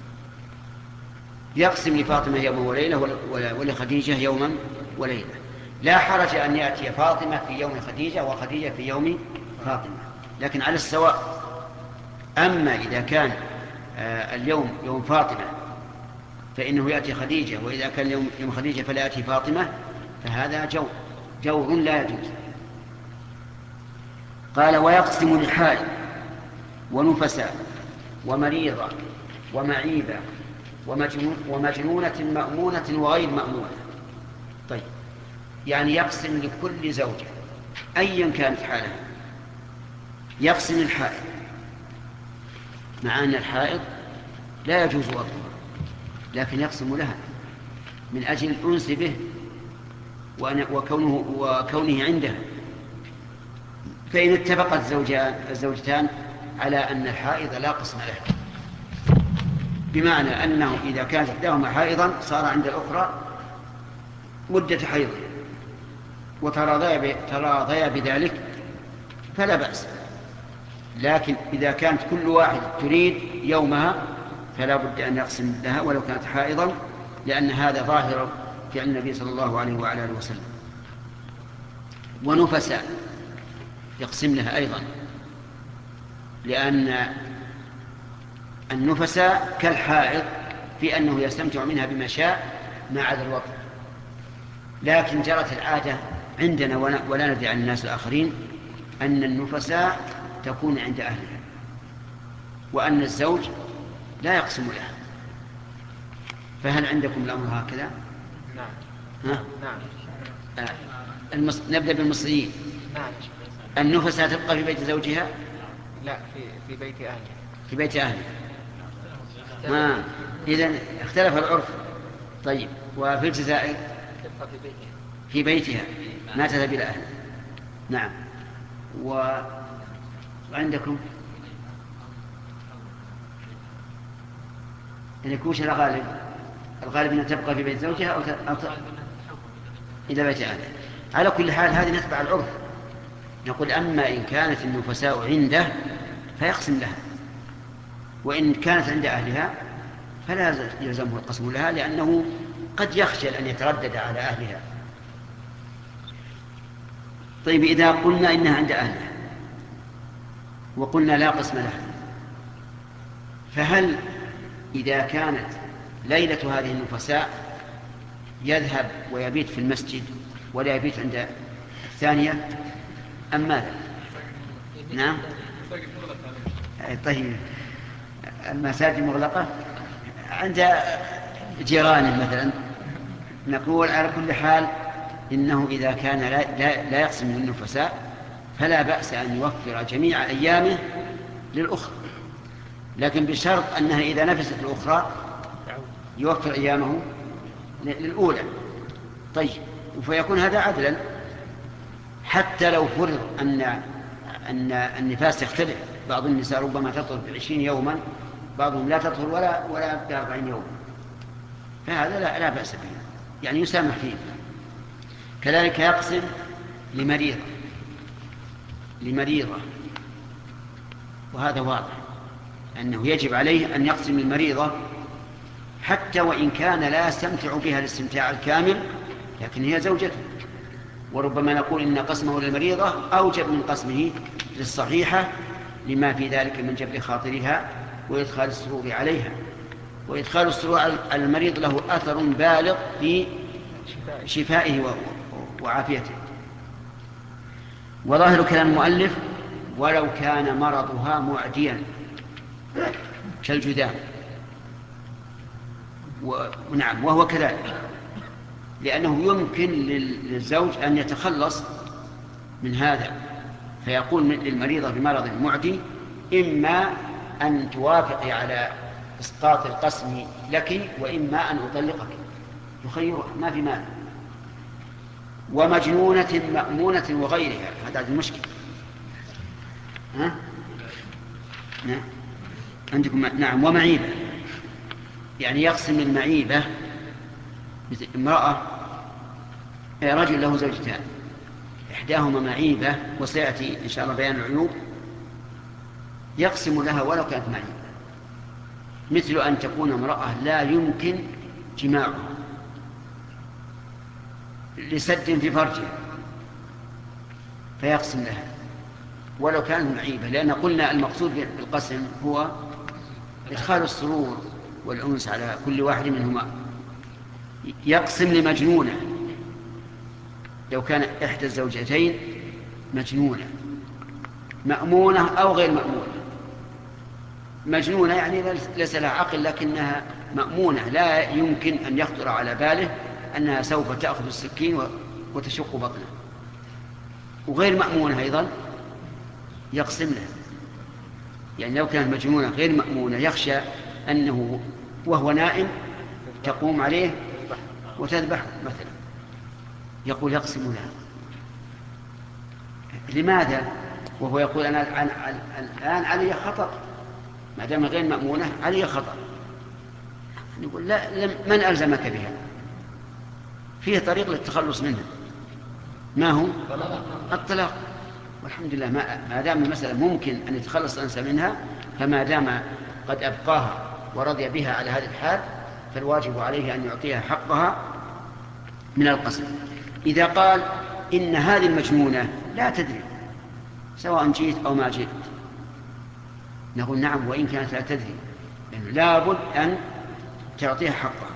يقسم لفاطمة يوما وليلة ولخديجة يوما وليلة. لا حرج أن يأتي فاطمة في يوم خديجة وخديجة في يوم فاطمة، لكن على السواء. أما إذا كان اليوم يوم فاطمة فإنه يأتي خديجة، وإذا كان يوم, يوم خديجة فلا يأتي فاطمة، فهذا جور جور لا يجوز. قال ويقسم لحائل ونفساء ومريضة ومعيبة ومجنونة مأمونة وغير مأمونة. طيب، يعني يقسم لكل زوجة أيا كانت حالها. يقسم الحائض، مع أن الحائض لا يجوز وضعه، لكن يقسم لها من أجل الأنس به وكونه, وكونه عنده. فإن اتفقت الزوجان الزوجتان على أن الحائض لا قسم لها، بمعنى أنه إذا كانت إحداهما حائضا صار عند الأخرى مدة حيض وتراضيا بذلك فلا بأس. لكن إذا كانت كل واحد تريد يومها فلا بد أن يقسم لها ولو كانت حائضا، لأن هذا ظاهر فعل النبي صلى الله عليه وعلى آله وسلم. ونفساء يقسم لها أيضا، لأن النفساء كالحائض في أنه يستمتع منها بما شاء ما عدا الوطن. لكن جرت العادة عندنا ولا ندري عن الناس الآخرين أن النفساء تكون عند أهلها، وأن الزوج لا يقسم لها. فهل عندكم الأمر هكذا؟ نعم. ها؟ نعم. آه. المص... نبدأ بالمصريين. نعم. النفساء تبقى في بيت زوجها؟ لا، في في بيت أهلها. في بيت أهلها. ما إذن اختلف العرف. طيب، وفي الجزائر تبقى في بيتها في بيتها ما تذهب إلى أهلها. نعم. و... وعندكم أن يكون الغالب الغالب أن تبقى في بيت زوجها أو, ت... أو ت... إلى بيت أهلها. على كل حال هذه نتبع العرف. نقول أما إن كانت النفساء عنده فيقسم لها، وإن كانت عند أهلها فلا يلزمه القسم لها، لأنه قد يخجل أن يتردد على أهلها. طيب، إذا قلنا إنها عند أهلها وقلنا لا قسم لها، فهل إذا كانت ليلة هذه النفساء يذهب ويبيت في المسجد ولا يبيت عند الثانية أم ماذا؟ نعم. طيب، المساجد مغلقة عند جيرانه مثلا. نقول على كل حال إنه إذا كان لا, لا, لا يقسم للنفساء فلا بأس أن يوفر جميع أيامه للأخرى، لكن بشرط أنها إذا نفست الأخرى يوفر أيامه للأولى. طيب، فيكون هذا عدلا، حتى لو فرض أن أن النفاس يختلف. بعض النساء ربما تطهر بعشرين يوما، بعضهم لا تطهر ولا ولا بأربعين يوما، فهذا لا, لا بأس به يعني يسامح فيه. كذلك يقسم لمريضة لمريضة وهذا واضح أنه يجب عليه أن يقسم المريضة حتى وإن كان لا يستمتع بها الاستمتاع الكامل، لكن هي زوجته. وربما نقول إن قسمه للمريضة أوجب من قسمه للصحيحة لما في ذلك من جبر خاطرها وإدخال السرور عليها. وإدخال السرور على المريض له أثر بالغ في شفائه وعافيته. وظاهر كلام المؤلف ولو كان مرضها معديا كالجذام، ونعم وهو كذلك، لأنه يمكن للزوج أن يتخلص من هذا، فيقول للمريضة بمرض معدي إما أن توافقي على إسقاط القسم لك وإما أن أطلقك، يخيرها ما في مال. ومجنونة مأمونة وغيرها، هذا المشكلة. ها؟ نعم عندكم نعم. ومعيبة يعني يقسم المعيبة، مثل امرأة رجل له زوجتان إحداهما معيبة وسيأتي إن شاء الله بيان العيوب، يقسم لها ولو كانت معيبة، مثل أن تكون امرأة لا يمكن جماعها لسد في فرجها فيقسم لها ولو كانت معيبة، لأن قلنا المقصود بالقسم هو إدخال السرور والأنس على كل واحد منهما. يقسم لمجنونة لو كان إحدى الزوجتين مجنونة مأمونة أو غير مأمونة. مجنونة يعني ليس لها عقل لكنها مأمونة، لا يمكن أن يخطر على باله أنها سوف تأخذ السكين وتشق بطنه. وغير مأمونة أيضا يقسم لها، يعني لو كانت مجنونة غير مأمونة يخشى أنه وهو نائم تقوم عليه وتذبح مثلا، يقول يقسم لها. لماذا؟ وهو يقول أنا الآن علي خطر، ما دام غير مأمونة علي خطر. يقول لا، من ألزمك بها؟ فيه طريق للتخلص منها، ما هو؟ الطلاق. والحمد لله ما دام المسألة ممكن أن يتخلص الإنسان منها، فما دام قد أبقاها ورضي بها على هذه الحال فالواجب عليه أن يعطيها حقها من القسم. إذا قال إن هذه المجنونة لا تدري سواء جئت أو ما جئت، نقول نعم وإن كانت لا تدري، يعني لابد أن تعطيها حقها.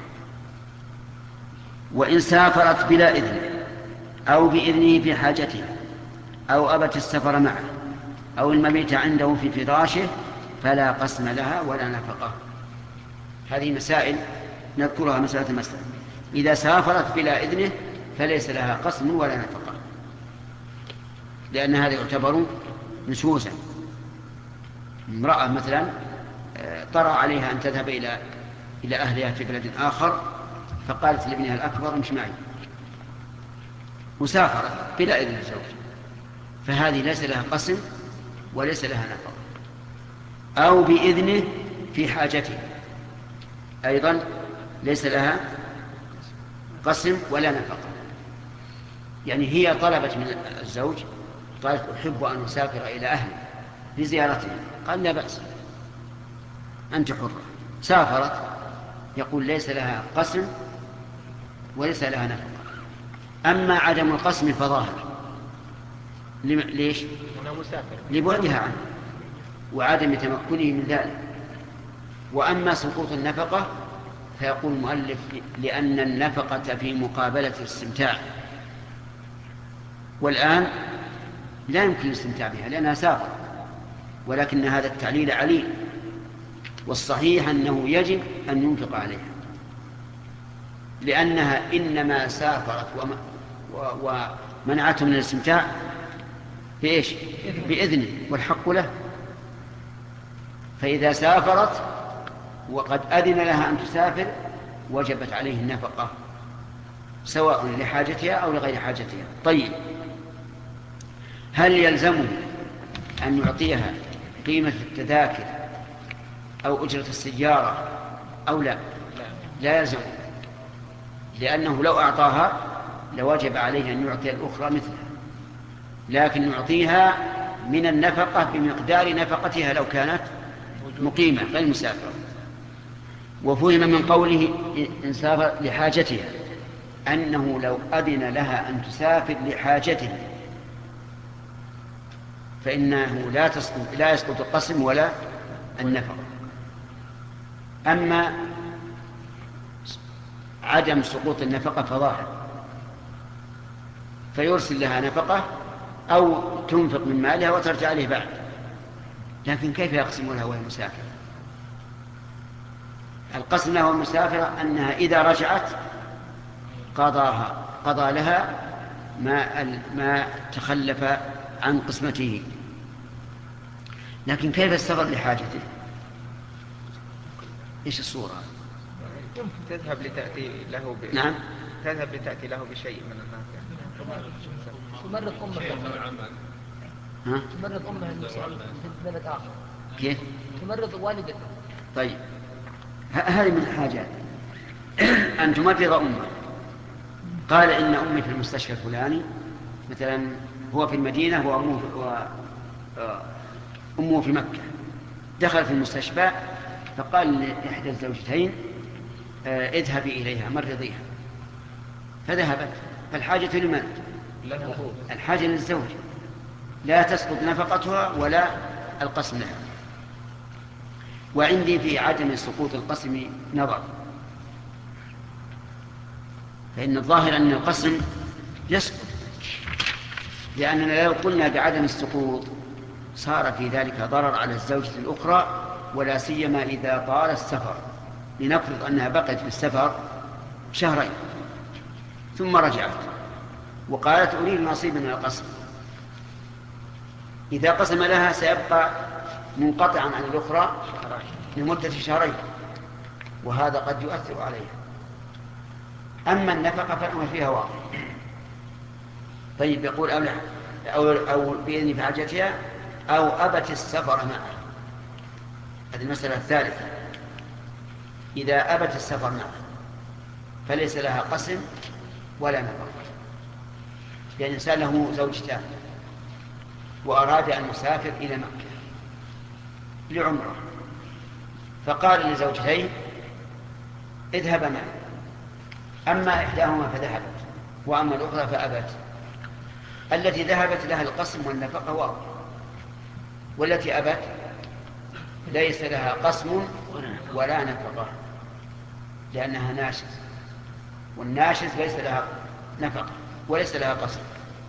وإن سافرت بلا إذن أو بإذنه في حاجتها أو أبت السفر معه أو المبيت عنده في فراشه فلا قسم لها ولا نفقة. هذه مسائل نذكرها مسألة مسألة. إذا سافرت بلا إذنه فليس لها قسم ولا نفقة، لأن هذا يعتبر نشوزا. امرأة مثلا طرأ عليها أن تذهب إلى إلى أهلها في بلد آخر، فقالت لابنها الأكبر امش معي، وسافرت بلا إذن الزوج، فهذه ليس لها قسم وليس لها نفقة. أو بإذنه في حاجته أيضا ليس لها قسم ولا نفقة. يعني هي طلبت من الزوج، قالت أحب أن أسافر إلى أهلي لزيارتهم، قال لا بأس أنت حرة. سافرت، يقول ليس لها قسم وليس لها نفقة. أما عدم القسم فظاهر، ليش؟ لبعدها عنه وعدم تمكنه من ذلك. وأما سقوط النفقة فيقول المؤلف لأن النفقة في مقابلة الاستمتاع، والآن لا يمكن الاستمتاع بها لأنها سافرت، ولكن هذا التعليل عليل، والصحيح أنه يجب أن ينفق عليها، لأنها إنما سافرت ومنعته من الاستمتاع بإيش؟ بإذنه والحق له. فإذا سافرت وقد أذن لها أن تسافر وجبت عليه النفقة سواء لحاجتها أو لغير حاجتها. طيب، هل يلزمه أن يعطيها قيمة التذاكر أو أجرة السيارة أو لا؟ لا يلزم. لأنه لو أعطاها لوجب عليه أن يعطي الأخرى مثلها، لكن يعطيها من النفقة بمقدار نفقتها لو كانت مقيمة غير مسافرة. وفهم من قوله إن سافر لحاجتها أنه لو أذن لها أن تسافر لحاجته فإنه لا تسقط لا يسقط القسم ولا النفقة. أما عدم سقوط النفقة فظاهر، فيرسل لها نفقة أو تنفق من مالها وترجع عليه بعد، لكن كيف يقسم لها وهي مسافرة؟ القسم لها والمسافرة أنها إذا رجعت قضاها قضى لها ما ما تخلف عن قسمته. لكن كيف السفر لحاجته؟ إيش الصورة؟ يمكن تذهب لتأتي له ب... نعم تذهب لتأتي له بشيء من المال. تمرض أمها ها؟ تمرض أمها في بلد آخر. كيف؟ تمرض والدتها. طيب هذه من الحاجات أن تمرض أمه. قال إن أمي في المستشفى الفلاني مثلا، هو في المدينة وأمه أمه في مكة، دخل في المستشفى فقال لإحدى الزوجتين اذهبي إليها مرضيها، فذهبت. فالحاجة لمن؟ الحاجة للزوج، لا تسقط نفقتها ولا القسم لها. وعندي في عدم سقوط القسم نظر، فإن الظاهر أن القسم يسقط، لأننا لو قلنا بعدم السقوط صار في ذلك ضرر على الزوجة الأخرى، ولا سيما إذا طال السفر. لنفرض أنها بقيت في السفر شهرين ثم رجعت وقالت أريد نصيبا من القسم، إذا قسم لها سيبقى منقطعا عن الأخرى لمدة شهرين، وهذا قد يؤثر عليها. أما النفقة فهو فيها واضح. طيب يقول أو, أو, أو بإذن في حاجتها أو أبت السفر معه. هذه المسألة الثالثة، إذا أبت السفر معه فليس لها قسم ولا نفقة. يعني إنسان له زوجتان وأراد أن يسافر إلى مكة لعمره، فقال لزوجتين اذهب معي، أما إحداهما فذهبت وأما الأخرى فأبت. التي ذهبت لها القسم والنفقة واضح، والتي أبت ليس لها قسم ولا نفقة، لأنها ناشز، والناشز ليس لها نفقة وليس لها قسم.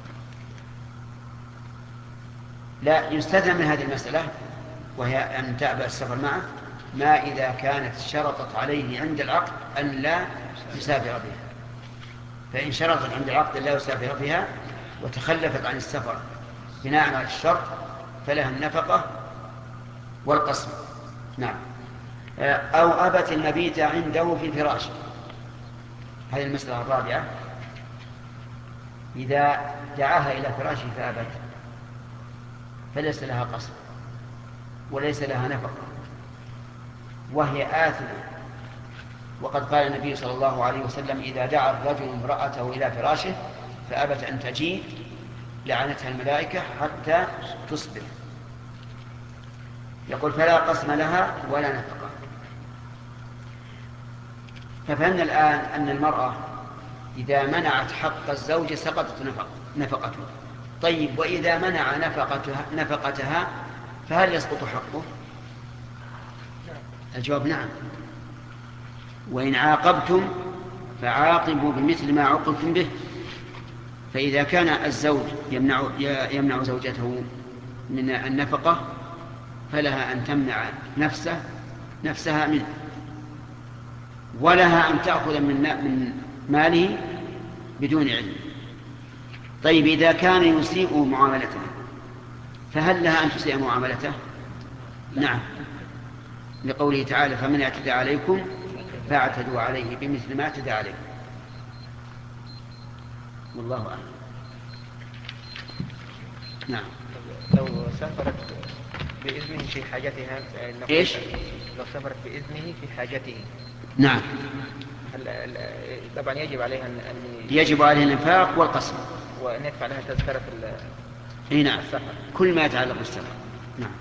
لا يستثنى من هذه المسألة، وهي أن تأبى السفر معه، ما إذا كانت شرطت عليه عند العقد أن لا يسافر بها. فإن شرطت عند العقد أن لا يسافر بها وتخلفت عن السفر بناء على الشرط فلها النفقة والقسم. نعم. أو أبت المبيت عنده في فراشه. هذه المسألة الرابعة، إذا دعاها إلى فراشه فأبت فليس لها قسم وليس لها نفقة وهي آثمة. وقد قال النبي صلى الله عليه وسلم إذا دعا الرجل امرأته إلى فراشه فأبت أن تجيء لعنتها الملائكة حتى تصبح. يقول فلا قسم لها ولا نفقة. ففهمنا الآن أن المرأة إذا منعت حق الزوج سقطت نفقته. طيب وإذا منع نفقتها, نفقتها فهل يسقط حقه؟ الجواب نعم. وإن عاقبتم فعاقبوا بمثل ما عوقبتم به. فإذا كان الزوج يمنع, يمنع زوجته من النفقة فلها أن تمنع نفسه نفسها منه، ولها أن تأخذ من من ماله بدون علم. طيب إذا كان يسيء معاملته فهل لها أن تسيء معاملته؟ نعم، لقوله تعالى فمن اعتدى عليكم فاعتدوا عليه بمثل ما اعتدى عليكم. والله أعلم. نعم. لو سافرت بإذنه في حاجتها إيش؟ لو سافرت بإذنه في حاجته نعم، ال- ال- طبعا يجب عليها أن أن- يجب عليه الإنفاق والقسم. وأن يدفع لها تذكرة ال- اي نعم، السفر. كل ما يتعلق بالسفر. نعم.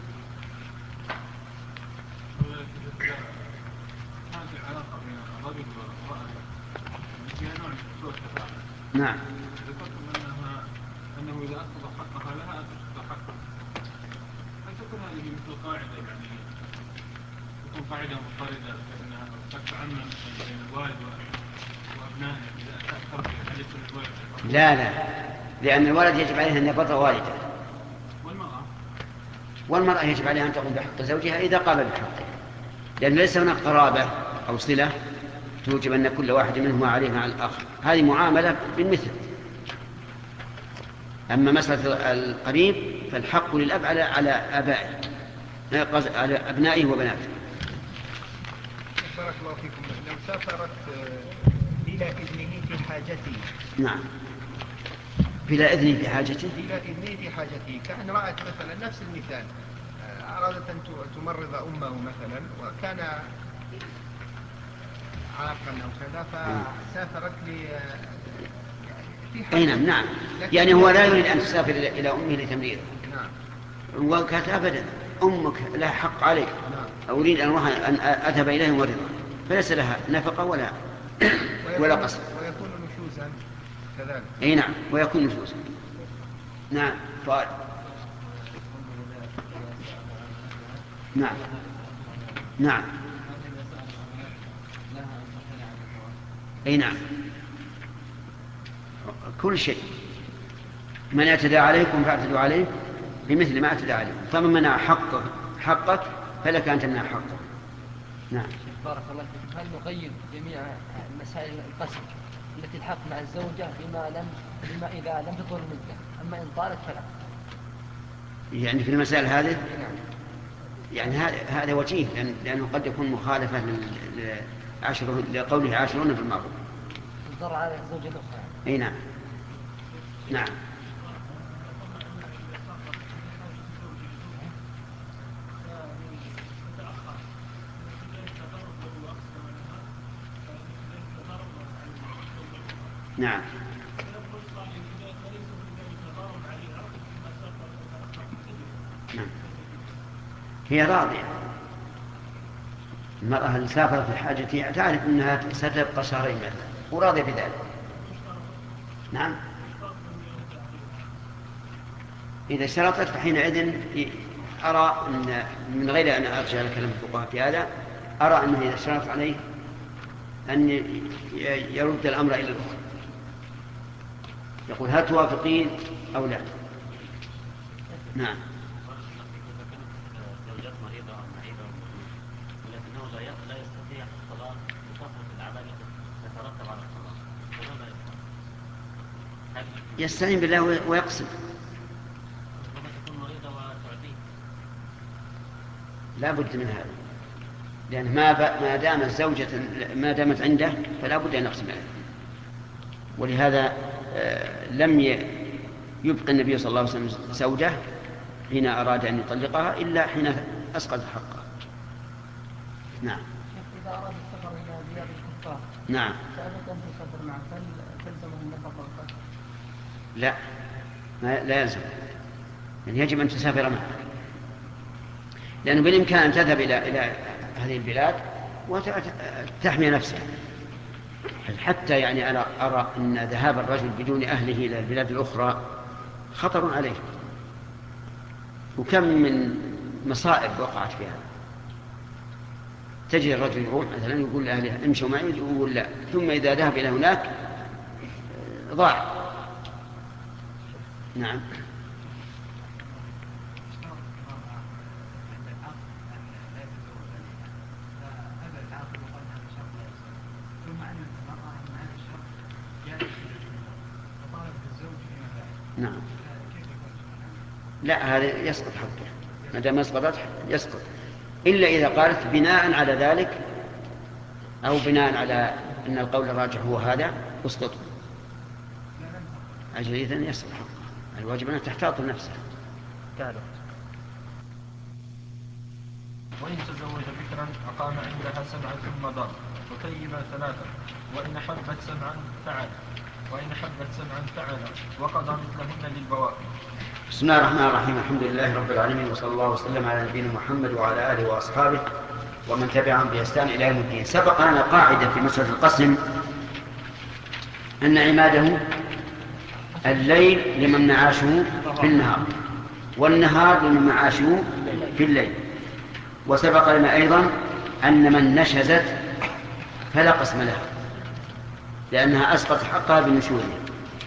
هذه علاقة بين الرجل والمرأة فيها نوع من سوء التفاهم. نعم. ذكرتم أنها أنه إذا أخذ حقها لها أن تأخذ حقها. هل تكون هذه مثل قاعدة يعني تكون قاعدة مضطردة أنها قد تعمم بين الوالد وأبنائه إذا أتى التربية هل يكون الولد لا لا، لأن الولد يجب عليه أن يبر والده، والمرأة والمرأة يجب عليها أن تقوم بحق زوجها إذا قام بحقه، لأن ليس هناك قرابة أو صلة توجب أن كل واحد منهما عليه مع الآخر، هذه معاملة بالمثل. أما مسألة القريب فالحق للأب على على آبائه، على أبنائه وبناته. بارك الله فيكم. لو سافرت بلا إذنه في حاجته. نعم، بلا إذن في حاجته. بلا إذنه في حاجته، كأن رأت مثلا نفس المثال، أرادت أن تمرض أمه مثلا وكان عاقا أو كذا فسافرت ل في حاجة. أي نعم نعم، يعني هو لا يريد أن تسافر إلى أمه لتمريضه. نعم. وقالت أبدا أمك لها حق علي، نعم. أريد أن أروح أن أذهب إليه مريضا، فليس لها نفقة ولا ولا قصر. ويكون نشوزا كذلك. أي نعم، ويكون نشوزا. نعم فؤاد. نعم نعم. أي نعم، كل شيء. من اعتدى عليكم فاعتدوا عليه بمثل ما اعتدى عليكم، فمن منع حقك حقك فلك أن تمنع حقك. نعم. بارك الله فيكم. هل نقيد جميع مسائل القسم التي الحق مع الزوجة بما لم بما إذا لم تطول المدة، أما إن طالت فلا؟ يعني في المسائل هذه نعم. يعني هذا وجيه، لأنه قد يكون مخالفة لعشر لقوله عاشرون في المعروف. الضر على الزوجة الأخرى. أي نعم. نعم. نعم. نعم. هي راضية، المرأة اللي سافرت في حاجتها تعرف أنها ستبقى شهرين مثلا وراضية بذلك. نعم. إذا اشترطت فحينئذ أرى أن من غير أن أرجع لكلام الفقهاء في هذا، أرى أنه إذا اشترط عليه أن يرد الأمر إلى الأخرى، يقول هل توافقين أو لا. نعم. زوجات مريضة أو معيبة ولكنه لا يستطيع الصلاة بكثرة الأعمال التي تترتب على الصلاة، فماذا يفعل؟ يستعين بالله ويقسم. ربما تكون مريضة وتعطيه. لا بد من هذا، لأن ما ما دامت زوجة ما دامت عنده فلا بد أن يقسم عليه. ولهذا لم يبقى النبي صلى الله عليه وسلم زوجة حين أراد أن يطلقها إلا حين أسقط حقها. نعم. إذا أراد السفر إلى بلاد الكفار. نعم. سألت أن تسافر معه تلزم النفقة والقسم؟ لا، ما لا يلزم، يعني يجب أن تسافر معه، لأنه بالإمكان أن تذهب إلى إلى هذه البلاد وتحمي نفسها. حتى يعني أنا أرى أن ذهاب الرجل بدون أهله إلى البلاد الأخرى خطر عليه، وكم من مصائب وقعت فيها. تجد الرجل يروح مثلا يقول لأهله امشوا معي يقول لا، ثم إذا ذهب إلى هناك ضاع. نعم. نعم. لا، هذا يسقط حقه ما دام اسقطت يسقط، إلا إذا قالت بناء على ذلك أو بناء على أن القول الراجح هو هذا اسقط أجل إذن يسقط حقه. الواجب أن تحتاط لنفسها. وإن تزوج بكرا فأقام عندها سبعا ثم ضر وتيم ثلاثة وإن حبت سبعا فعل وإن حبت سبعا فعل وقضى مثلهن للبواقي. بسم الله الرحمن الرحيم. الحمد لله رب العالمين، وصلى الله وسلم على نبينا محمد وعلى آله وأصحابه ومن تبعهم بإحسان إلى يوم الدين. سبق لنا قاعدة في مسألة القسم أن عماده الليل لمن معاشه في النهار، والنهار لمن معاشه في الليل. وسبق لنا أيضا أن من نشزت فلا قسم لها لأنها أسقط حقها بنشوزها.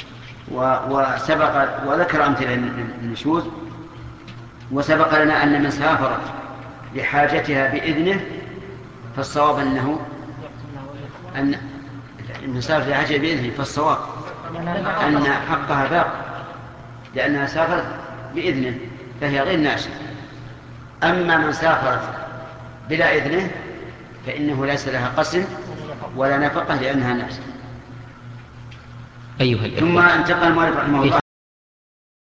وسبق وذكر أمثلة النشوز. وسبق لنا أن من سافرت لحاجتها بإذنه فالصواب أنه أن من سافرت لحاجتها بإذنه فالصواب أن حقها باق لأنها سافرت بإذنه فهي غير ناشئة. أما من سافرت بلا إذنه فإنه ليس لها قسم ولا نفقة لأنها ناشئة. أيها ثم انتقل المؤلف رحمه الله